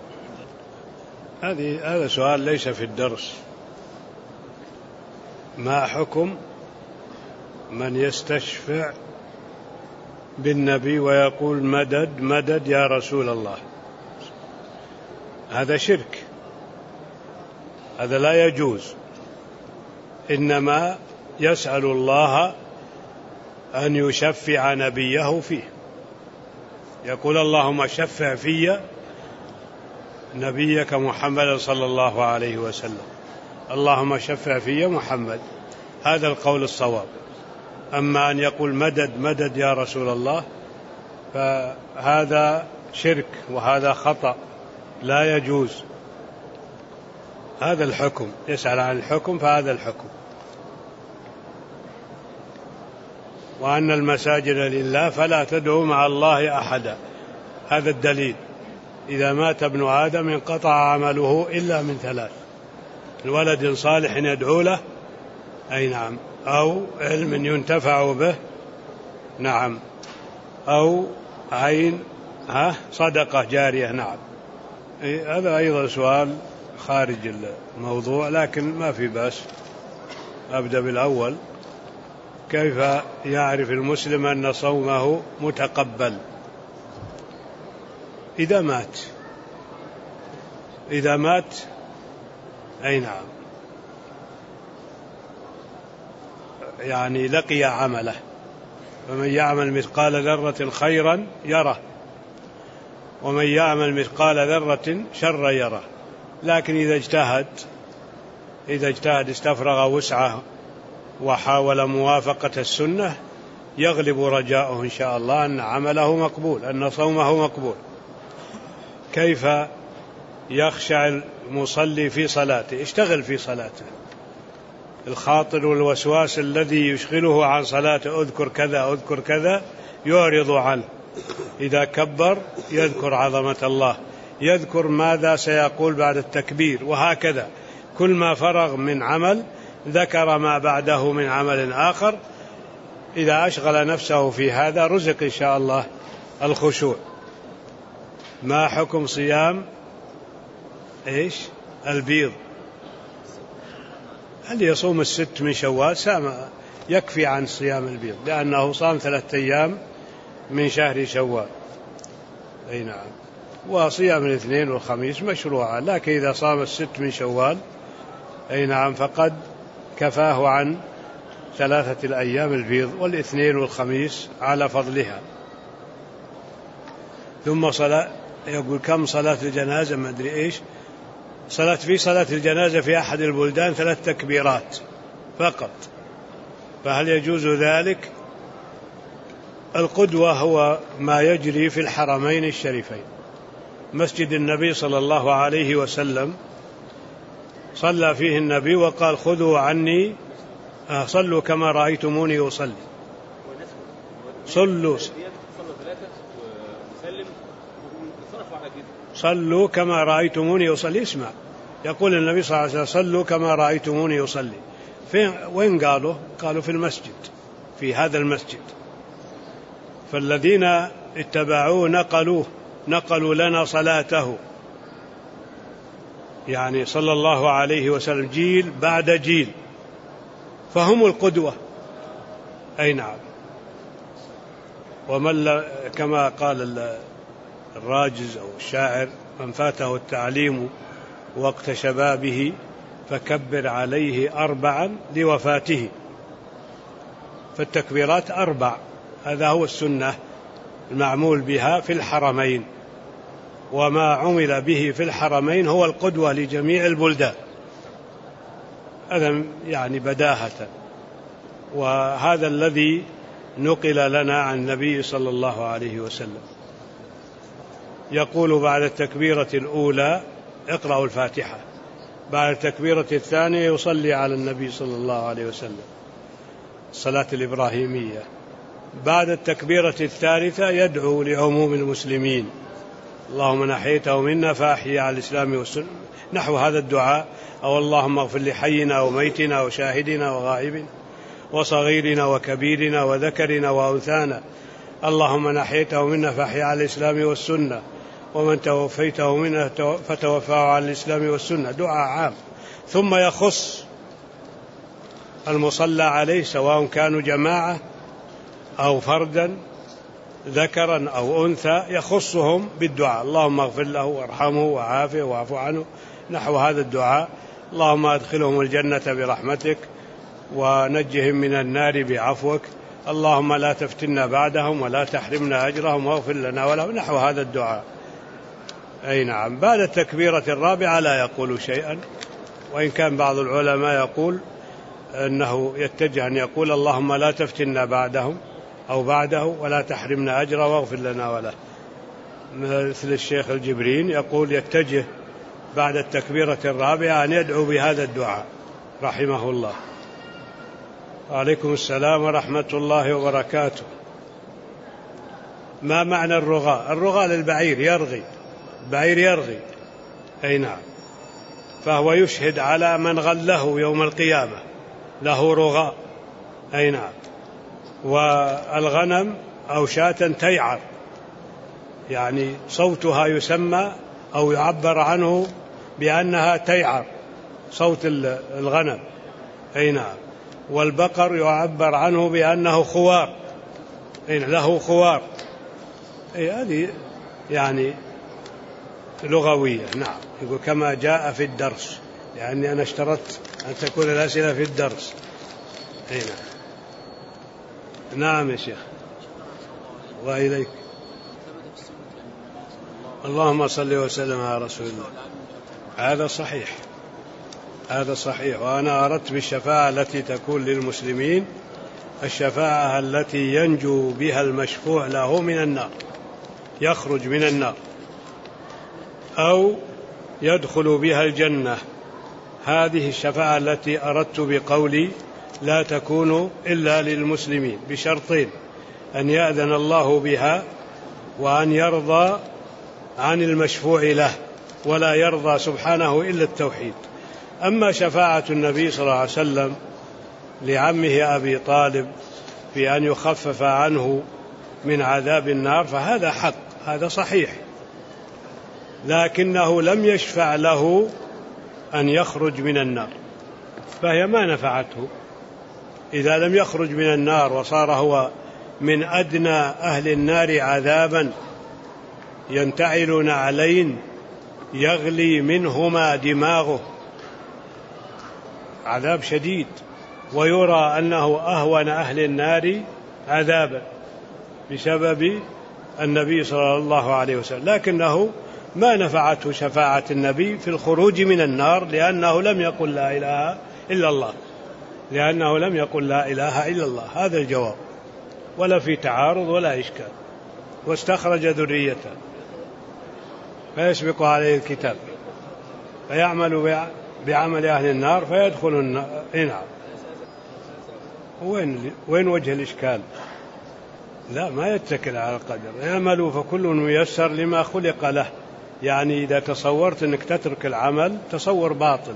هذه هذا سؤال ليس في الدرس. ما حكم من يستشفع بالنبي ويقول مدد مدد يا رسول الله؟ هذا شرك، هذا لا يجوز. إنما يسأل الله أن يشفع نبيه فيه، يقول اللهم شفع في نبيك محمد صلى الله عليه وسلم، اللهم شفع في محمد، هذا القول الصواب. أما أن يقول مدد مدد يا رسول الله فهذا شرك وهذا خطأ لا يجوز. هذا الحكم، يسأل عن الحكم فهذا الحكم. وأن المساجد لله فلا تدعوا مع الله أحدا، هذا الدليل. إذا مات ابن آدم انقطع عمله إلا من ثلاث: الولد صالح يدعو له، أي نعم، أو علم ينتفع به، نعم، أو عين ها صدقة جارية، نعم. هذا أيضا سؤال خارج الموضوع لكن ما في بأس. أبدأ بالأول: كيف يعرف المسلم أن صومه متقبل؟ إذا مات إذا مات أي نعم، يعني لقي عمله. فمن يعمل مثقال ذرة خيرا يره، ومن يعمل مثقال ذرة شرا يره. لكن إذا اجتهد إذا اجتهد استفرغ وسعه وحاول موافقة السنة يغلب رجاؤه إن شاء الله أن عمله مقبول، أن صومه مقبول. كيف يخشع المصلي في صلاته؟ اشتغل في صلاته. الخاطر والوسواس الذي يشغله عن صلاته، أذكر كذا أذكر كذا، يعرض عنه. إذا كبر يذكر عظمة الله، يذكر ماذا سيقول بعد التكبير، وهكذا. كل ما فرغ من عمل ذكر ما بعده من عمل آخر. إذا أشغل نفسه في هذا رزق إن شاء الله الخشوع. ما حكم صيام إيش البيض؟ هل يصوم الست من شوال؟ سام يكفي عن صيام البيض، لأنه صام ثلاثة أيام من شهر شوال. أي نعم. وصيام الاثنين والخميس مشروعا، لكن إذا صام الست من شوال أي نعم فقد كفاه عن ثلاثة الأيام البيض، والاثنين والخميس على فضلها. ثم صلاة، يقول كم صلاة الجنازة؟ ما أدري إيش صلاة في صلاة الجنازة في أحد البلدان ثلاث تكبيرات فقط، فهل يجوز ذلك؟ القدوة هو ما يجري في الحرمين الشريفين. مسجد النبي صلى الله عليه وسلم صلى فيه النبي وقال خذوا عني صلوا كما رأيتموني أصلي. صلوا صلوا كما رأيتموني أصلي. اسمع، يقول النبي صلى الله عليه وسلم صلوا كما رأيتموني أصلي. فين وين قالوا؟ قالوا في المسجد، في هذا المسجد. فالذين اتبعوه نقلوه نقلوا لنا صلاته، يعني صلى الله عليه وسلم جيل بعد جيل، فهم القدوة. أي نعم. ومن كما قال الراجز أو الشاعر: من فاته التعليم وقت شبابه فكبر عليه أربعا لوفاته. فالتكبيرات أربع، هذا هو السنة المعمول بها في الحرمين، وما عمل به في الحرمين هو القدوة لجميع البلدان. هذا يعني بداهة، وهذا الذي نقل لنا عن النبي صلى الله عليه وسلم. يقول بعد التكبيرة الأولى اقرأوا الفاتحة، بعد التكبيرة الثانية يصلي على النبي صلى الله عليه وسلم الصلاة الإبراهيمية، بعد التكبيرة الثالثة يدعو لعموم المسلمين اللهم نحيته منا فأحيي على الإسلام والسنة، نحو هذا الدعاء، أو اللهم اغفر لحينا وميتنا وشاهدنا وغائبنا وصغيرنا وكبيرنا وذكرنا وأنثانا، اللهم نحيته منا فأحيي على الإسلام والسنة، ومن توفيته منا فتوفاه على الإسلام والسنة، دعاء عام. ثم يخص المصلى عليه سواء كانوا جماعة أو فردا ذكرا أو أنثى، يخصهم بالدعاء اللهم اغفر له وارحمه وعافه واعف عنه، نحو هذا الدعاء، اللهم أدخلهم الجنة برحمتك ونجهم من النار بعفوك، اللهم لا تفتنا بعدهم ولا تحرمنا أجرهم واغفر لنا ولهم، نحو هذا الدعاء. أي نعم. بعد التكبيرة الرابعة لا يقول شيئا، وإن كان بعض العلماء يقول أنه يتجه أن يقول اللهم لا تفتنا بعدهم أو بعده ولا تحرمنا أجره واغفر لنا وله، مثل الشيخ الجبرين يقول يتجه بعد التكبيرة الرابعة أن يدعو بهذا الدعاء رحمه الله. وعليكم السلام ورحمة الله وبركاته. ما معنى الرغاء؟ الرغاء للبعير، يرغي، البعير يرغي. أي نعم. فهو يشهد على من غله يوم القيامة، له رغاء. أي نعم. والغنم أو شاة تيعر، يعني صوتها يسمى أو يعبر عنه بأنها تيعر، صوت الغنم. أي نعم. والبقر يعبر عنه بأنه خوار، أي له خوار. أي هذه يعني لغوية. نعم. يقول كما جاء في الدرس، لأني أنا اشترطت أن تكون الأسئلة في الدرس. أي نعم. نعم يا شيخ. الله إليك. اللهم صل وسلم على رسول الله. هذا صحيح، هذا صحيح. وأنا أردت بالشفاعة التي تكون للمسلمين الشفاعة التي ينجو بها المشفوع له من النار، يخرج من النار أو يدخل بها الجنة. هذه الشفاعة التي أردت بقولي لا تكون إلا للمسلمين بشرطين: أن يأذن الله بها، وأن يرضى عن المشفوع له، ولا يرضى سبحانه إلا التوحيد. أما شفاعة النبي صلى الله عليه وسلم لعمه أبي طالب في أن يخفف عنه من عذاب النار فهذا حق، هذا صحيح، لكنه لم يشفع له أن يخرج من النار، فهي ما نفعته. إذا لم يخرج من النار وصار هو من أدنى أهل النار عذابا ينتعل نعلين يغلي منهما دماغه، عذاب شديد، ويرى أنه أهون أهل النار عذابا بسبب النبي صلى الله عليه وسلم، لكنه ما نفعته شفاعة النبي في الخروج من النار، لأنه لم يقل لا إله إلا الله، لأنه لم يقل لا إله إلا الله. هذا الجواب، ولا في تعارض ولا إشكال. واستخرج ذريته فيسبق عليه الكتاب فيعمل بعمل أهل النار فيدخل النار. نعم. وين وين وجه الإشكال؟ لا، ما يتكل على القدر. يعملوا فكل ميسر لما خلق له. يعني إذا تصورت أنك تترك العمل تصور باطل.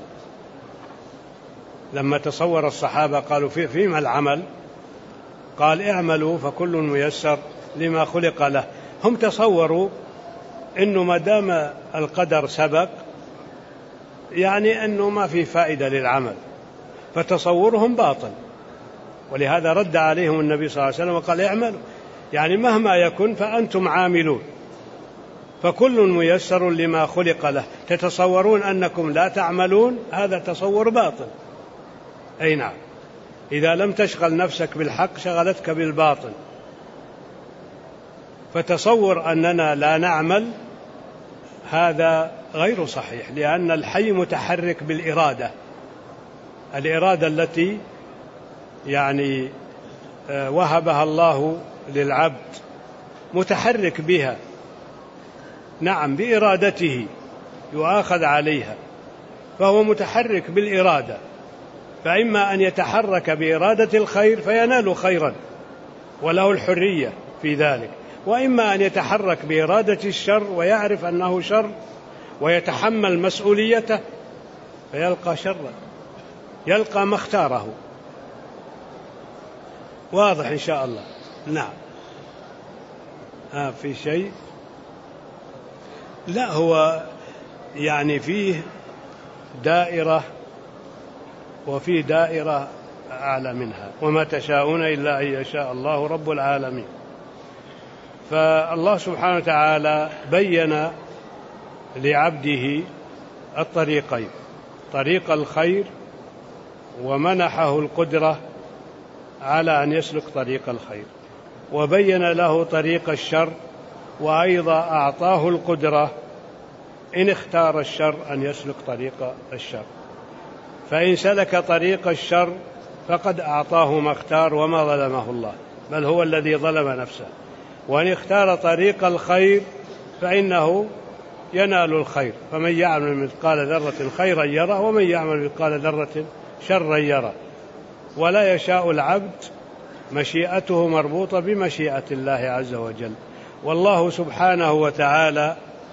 لما تصور الصحابة قالوا في فيما العمل، قال اعملوا فكل ميسر لما خلق له. هم تصوروا أنه ما دام القدر سبق يعني أنه ما في فائدة للعمل، فتصورهم باطل. ولهذا رد عليهم النبي صلى الله عليه وسلم وقال اعملوا، يعني مهما يكن فأنتم عاملون، فكل ميسر لما خلق له. تتصورون أنكم لا تعملون، هذا تصور باطل. أي نعم. إذا لم تشغل نفسك بالحق شغلتك بالباطل. فتصور أننا لا نعمل هذا غير صحيح، لأن الحي متحرك بالإرادة، الإرادة التي يعني وهبها الله للعبد متحرك بها، نعم بإرادته يؤاخذ عليها، فهو متحرك بالإرادة، فإما أن يتحرك بإرادة الخير فينال خيرا وله الحرية في ذلك، وإما أن يتحرك بإرادة الشر ويعرف أنه شر ويتحمل مسؤوليته فيلقى شرا، يلقى ما اختاره. واضح إن شاء الله. نعم. آه في شيء؟ لا، هو يعني فيه دائرة وفيه دائرة أعلى منها، وما تشاءون إلا أن يشاء الله رب العالمين. فالله سبحانه وتعالى بين لعبده الطريقين، طريق الخير ومنحه القدرة على أن يسلك طريق الخير، وبين له طريق الشر وأيضا أعطاه القدرة إن اختار الشر أن يسلك طريق الشر، فإن سلك طريق الشر فقد أعطاه ما اختار وما ظلمه الله، بل هو الذي ظلم نفسه. وإن اختار طريق الخير فإنه ينال الخير، فمن يعمل مثقال ذرة خيرا يره ومن يعمل مثقال ذرة شرا يره. ولا يشاء العبد مشيئته مربوطة بمشيئة الله عز وجل، والله سبحانه وتعالى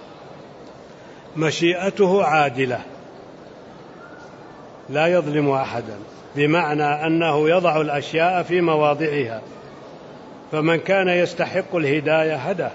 مشيئته عادلة لا يظلم أحدا، بمعنى أنه يضع الأشياء في مواضعها، فمن كان يستحق الهداية هداه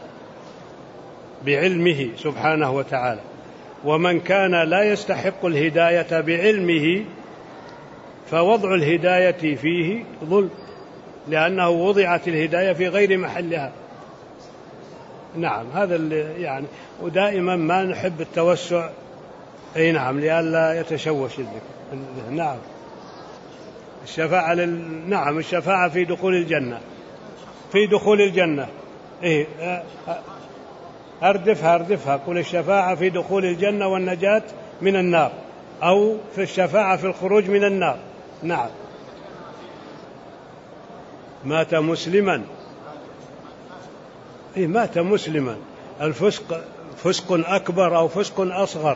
بعلمه سبحانه وتعالى، ومن كان لا يستحق الهداية بعلمه فوضع الهداية فيه ظلم، لأنه وضعت الهداية في غير محلها. نعم، هذا اللي يعني، ودائما ما نحب التوسع، أي نعم، لئلا يتشوش الذكر. نعم، الشفاعة لل... نعم الشفاعة في دخول الجنة، في دخول الجنة. إيه أردفها أردفها قل الشفاعة في دخول الجنة والنجاة من النار، أو في الشفاعة في الخروج من النار. نعم. مات مسلما، إيه مات مسلما، الفسق فسق أكبر أو فسق أصغر؟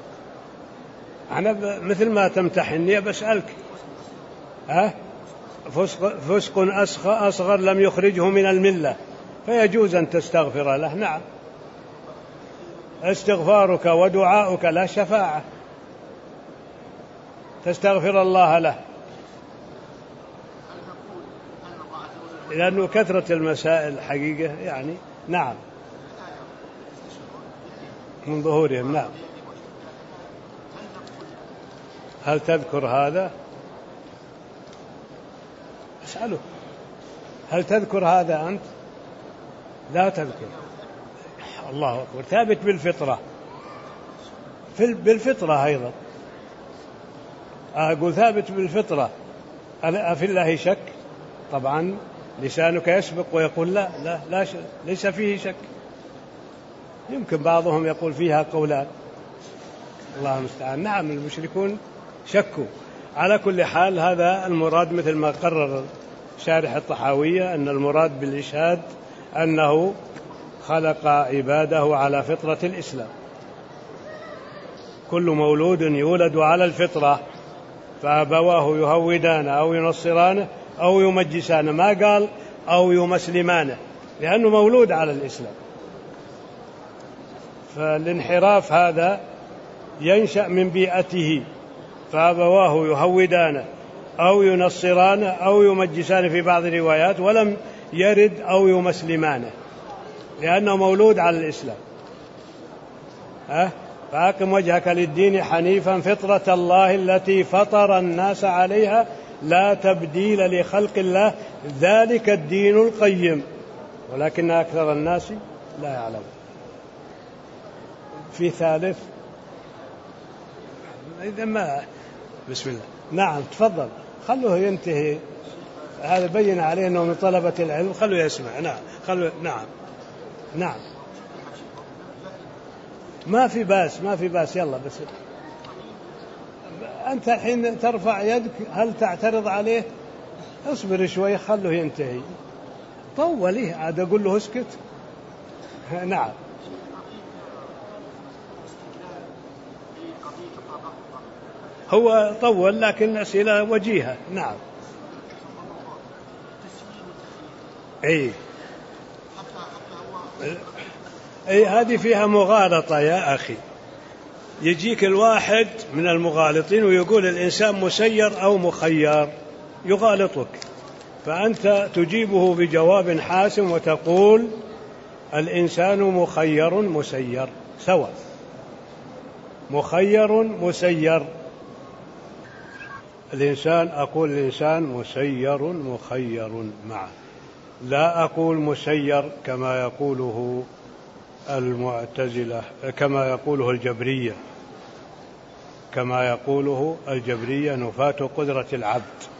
أنا مثل ما تمتحني بسألك، ها فسق, فسق أصغر لم يخرجه من الملة فيجوز أن تستغفر له. نعم، استغفارك ودعاؤك لا شفاعة، تستغفر الله له، لأنه كثرة المسائل حقيقة يعني. نعم، من ظهورهم. نعم. هل تذكر هذا؟ أسأله، هل تذكر هذا أنت؟ لا تذكر. الله أكبر، ثابت بالفطرة، بالفطرة أيضا أقول ثابت بالفطرة. أفي الله شك؟ طبعا لسانك يسبق ويقول لا لا, لا ليس فيه شك، يمكن بعضهم يقول فيها قولان، الله المستعان. نعم، المشركون شكوا. على كل حال هذا المراد مثل ما قرر شارح الطحاوية، أن المراد بالإشهاد أنه خلق عباده على فطرة الإسلام، كل مولود يولد على الفطرة فأبواه يهودانه أو ينصرانه أو يمجسانه، ما قال أو يمسلمانه، لأنه مولود على الإسلام. فالانحراف هذا ينشأ من بيئته، فأبواه يهودانه أو ينصرانه أو يمجسانه في بعض الروايات، ولم يرد أو يمسلمانه لأنه مولود على الإسلام. أه؟ فأقم وجهك للدين حنيفا فطرة الله التي فطر الناس عليها لا تبديل لخلق الله ذلك الدين القيم ولكن أكثر الناس لا يعلمون. في ثالث؟ إذا ما بسم الله. نعم تفضل، خلوه ينتهي، هذا بين عليه أنه من طلبة العلم، خلوه يسمع. نعم خلوه. نعم نعم ما في باس، ما في باس، يلا بس أنت الحين ترفع يدك، هل تعترض عليه؟ اصبر شوي خلوه ينتهي. طوليه عاد أقول له اسكت. نعم هو طول لكن أسئلة وجيهة. نعم. أي أي هذه فيها مغالطة يا أخي. يجيك الواحد من المغالطين ويقول الإنسان مسير أو مخير، يغالطك، فأنت تجيبه بجواب حاسم وتقول الإنسان مخير مسير، سواء مخير مسير. الإنسان أقول الإنسان مسير مخير معه، لا أقول مسير كما يقوله المعتزلة، كما يقوله الجبرية، كما يقوله الجبرية نفاة قدرة العبد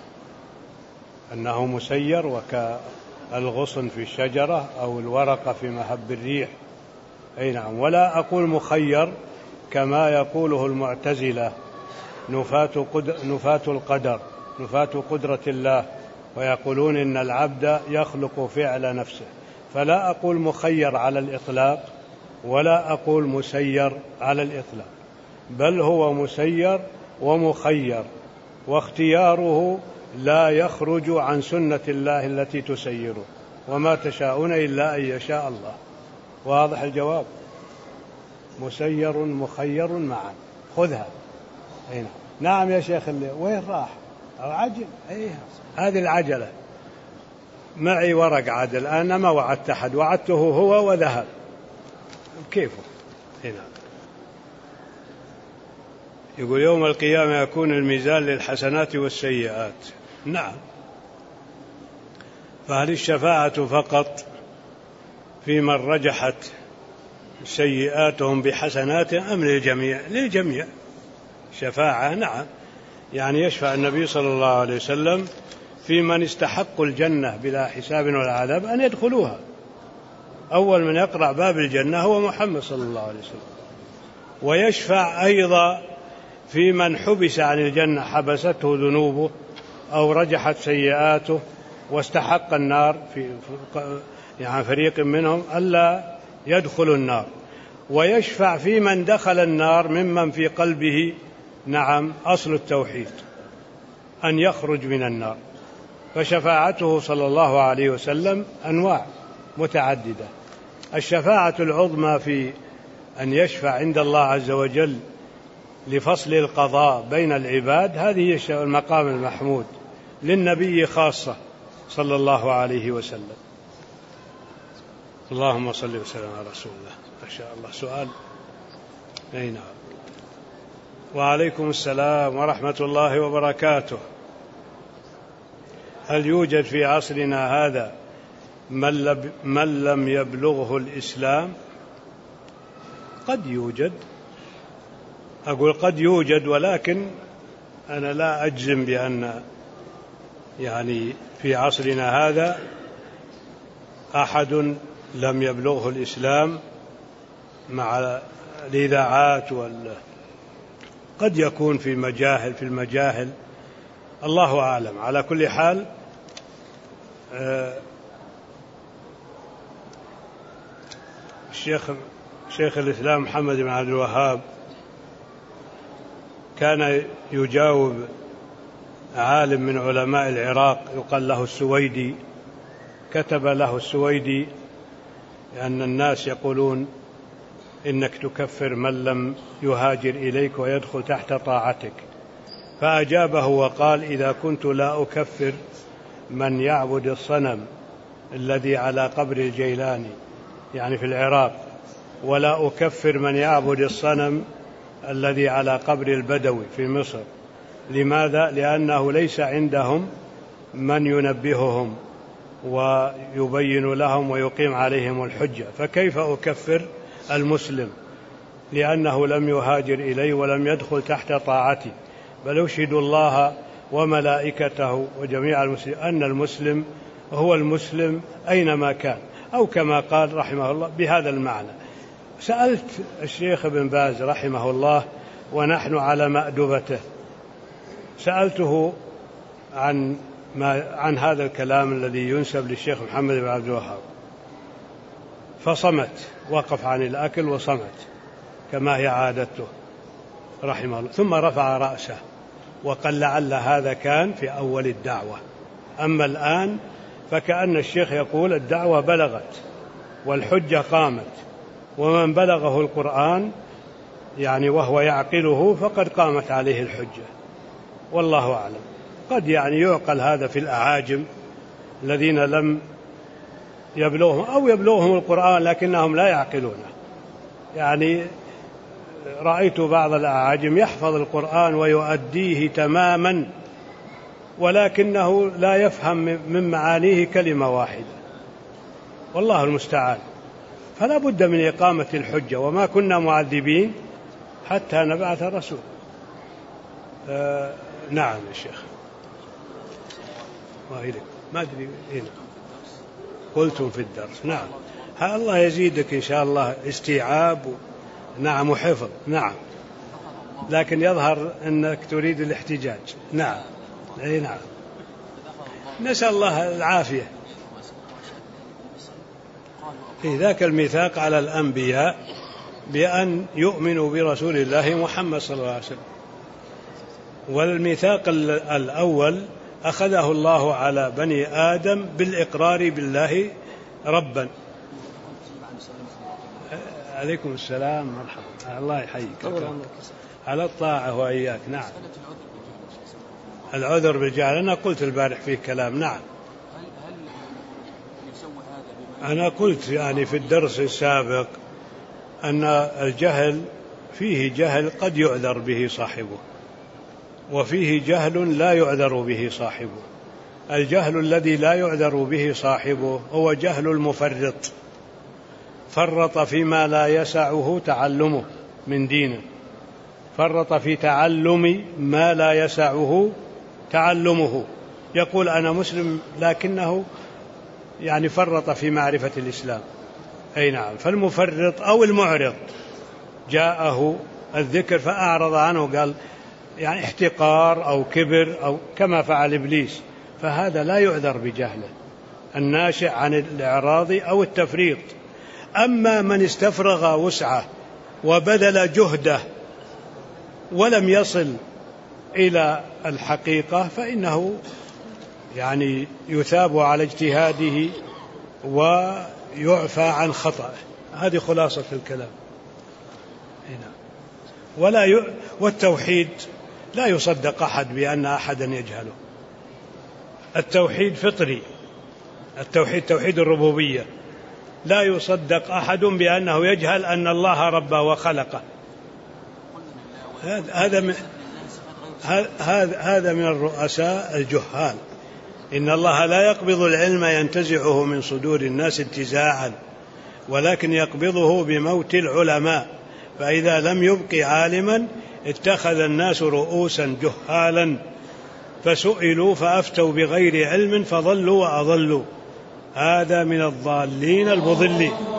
أنه مسير وكالغصن في الشجرة أو الورقة في مهب الريح. أي نعم. ولا أقول مخير كما يقوله المعتزلة نفاة, قد... نفاة القدر، نفاة قدرة الله، ويقولون إن العبد يخلق فعل نفسه. فلا أقول مخير على الإطلاق ولا أقول مسير على الإطلاق، بل هو مسير ومخير، واختياره لا يخرج عن سنة الله التي تسيره، وما تشاءون إلا أن يشاء الله. واضح الجواب؟ مسير مخير معا، خذها. أين؟ نعم يا شيخ. اللي وين راح؟ أو عجل؟ أيه. هذه العجلة معي ورق عدل، أنا ما وعدت أحد، وعدته هو وذهب. كيفه؟ هنا يقول يوم القيامة يكون الميزان للحسنات والسيئات. نعم. فهل الشفاعة فقط في من رجحت سيئاتهم بحسناتهم أم للجميع؟ للجميع شفاعة. نعم. يعني يشفع النبي صلى الله عليه وسلم في من استحقوا الجنة بلا حساب ولا عذاب أن يدخلوها. أول من يقرأ باب الجنة هو محمد صلى الله عليه وسلم. ويشفع أيضا في من حبس عن الجنة، حبسته ذنوبه أو رجحت سيئاته واستحق النار، في يعني فريق منهم ألا يدخلوا النار. ويشفع في من دخل النار ممن في قلبه نعم أصل التوحيد أن يخرج من النار. فشفاعته صلى الله عليه وسلم أنواع متعددة. الشفاعة العظمى في أن يشفع عند الله عز وجل لفصل القضاء بين العباد، هذه المقام المحمود للنبي خاصة صلى الله عليه وسلم. اللهم صل وسلم على رسول الله. ما شاء الله. سؤال؟ أي نعم. وعليكم السلام ورحمة الله وبركاته. هل يوجد في عصرنا هذا من لم يبلغه الإسلام؟ قد يوجد، أقول قد يوجد، ولكن أنا لا أجزم بأن يعني في عصرنا هذا أحد لم يبلغه الإسلام مع الإذاعات وال... قد يكون في مجاهل في المجاهل، الله أعلم. على كل حال الشيخ شيخ الإسلام محمد بن عبد الوهاب كان يجاوب عالم من علماء العراق يقال له السويدي، كتب له السويدي لأن الناس يقولون إنك تكفر من لم يهاجر إليك ويدخل تحت طاعتك، فأجابه وقال إذا كنت لا أكفر من يعبد الصنم الذي على قبر الجيلاني يعني في العراق، ولا أكفر من يعبد الصنم الذي على قبر البدوي في مصر. لماذا؟ لأنه ليس عندهم من ينبههم ويبين لهم ويقيم عليهم الحجة، فكيف أكفر المسلم لأنه لم يهاجر إلي ولم يدخل تحت طاعتي؟ بل أشهد الله وملائكته وجميع المسلمين أن المسلم هو المسلم أينما كان، أو كما قال رحمه الله بهذا المعنى. سألت الشيخ ابن باز رحمه الله ونحن على مأدبته، سألته عن ما عن هذا الكلام الذي ينسب للشيخ محمد بن عبد الوهاب، فصمت، وقف عن الأكل وصمت كما هي عادته رحمه الله، ثم رفع رأسه وقال لعل هذا كان في أول الدعوة. أما الآن فكأن الشيخ يقول الدعوة بلغت والحجة قامت، ومن بلغه القرآن يعني وهو يعقله فقد قامت عليه الحجة، والله أعلم. قد يعني يعقل هذا في الأعاجم الذين لم يبلغهم أو يبلغهم القرآن لكنهم لا يعقلونه. يعني رأيت بعض الأعاجم يحفظ القرآن ويؤديه تماما ولكنه لا يفهم من معانيه كلمة واحدة، والله المستعان. فلا بد من إقامة الحجة، وما كنا معذبين حتى نبعث رسول. آه نعم يا شيخ. ما أدري هنا قلتم في الدرس. نعم الله يزيدك إن شاء الله استيعاب نعم وحفظ. نعم لكن يظهر أنك تريد الاحتجاج. نعم أي نعم نسأل الله العافية. في ذاك الميثاق على الأنبياء بأن يؤمنوا برسول الله محمد صلى الله عليه وسلم، والميثاق الأول أخذه الله على بني آدم بالإقرار بالله ربا. عليكم السلام مرحبا الله يحييك على الطاعة وإياك. نعم العذر بالجهل أنا قلت البارح فيه كلام. نعم أنا قلت يعني في الدرس السابق أن الجهل فيه جهل قد يعذر به صاحبه، وفيه جهل لا يعذر به صاحبه. الجهل الذي لا يعذر به صاحبه هو جهل المفرط، فرط فيما لا يسعه تعلمه من دينه، فرط في تعلم ما لا يسعه تعلمه. يقول أنا مسلم لكنه يعني فرط في معرفة الإسلام. أي نعم. فالمفرط أو المعرض جاءه الذكر فأعرض عنه، قال يعني احتقار أو كبر أو كما فعل إبليس، فهذا لا يعذر بجهله الناشئ عن الإعراض أو التفريط. أما من استفرغ وسعه وبذل جهده ولم يصل إلى الحقيقة فإنه يعني يثاب على اجتهاده ويعفى عن خطأه. هذه خلاصة الكلام. هنا ولا ي... والتوحيد لا يصدق أحد بأن أحدا يجهله. التوحيد فطري، التوحيد توحيد الربوبية، لا يصدق أحد بأنه يجهل أن الله ربه وخلقه. هذا من هذا هذا من الرؤساء الجهال. إن الله لا يقبض العلم ينتزعه من صدور الناس انتزاعا، ولكن يقبضه بموت العلماء، فإذا لم يبق عالما اتخذ الناس رؤوسا جهالا فسئلوا فأفتوا بغير علم فضلوا وأضلوا. هذا من الضالين المضلين.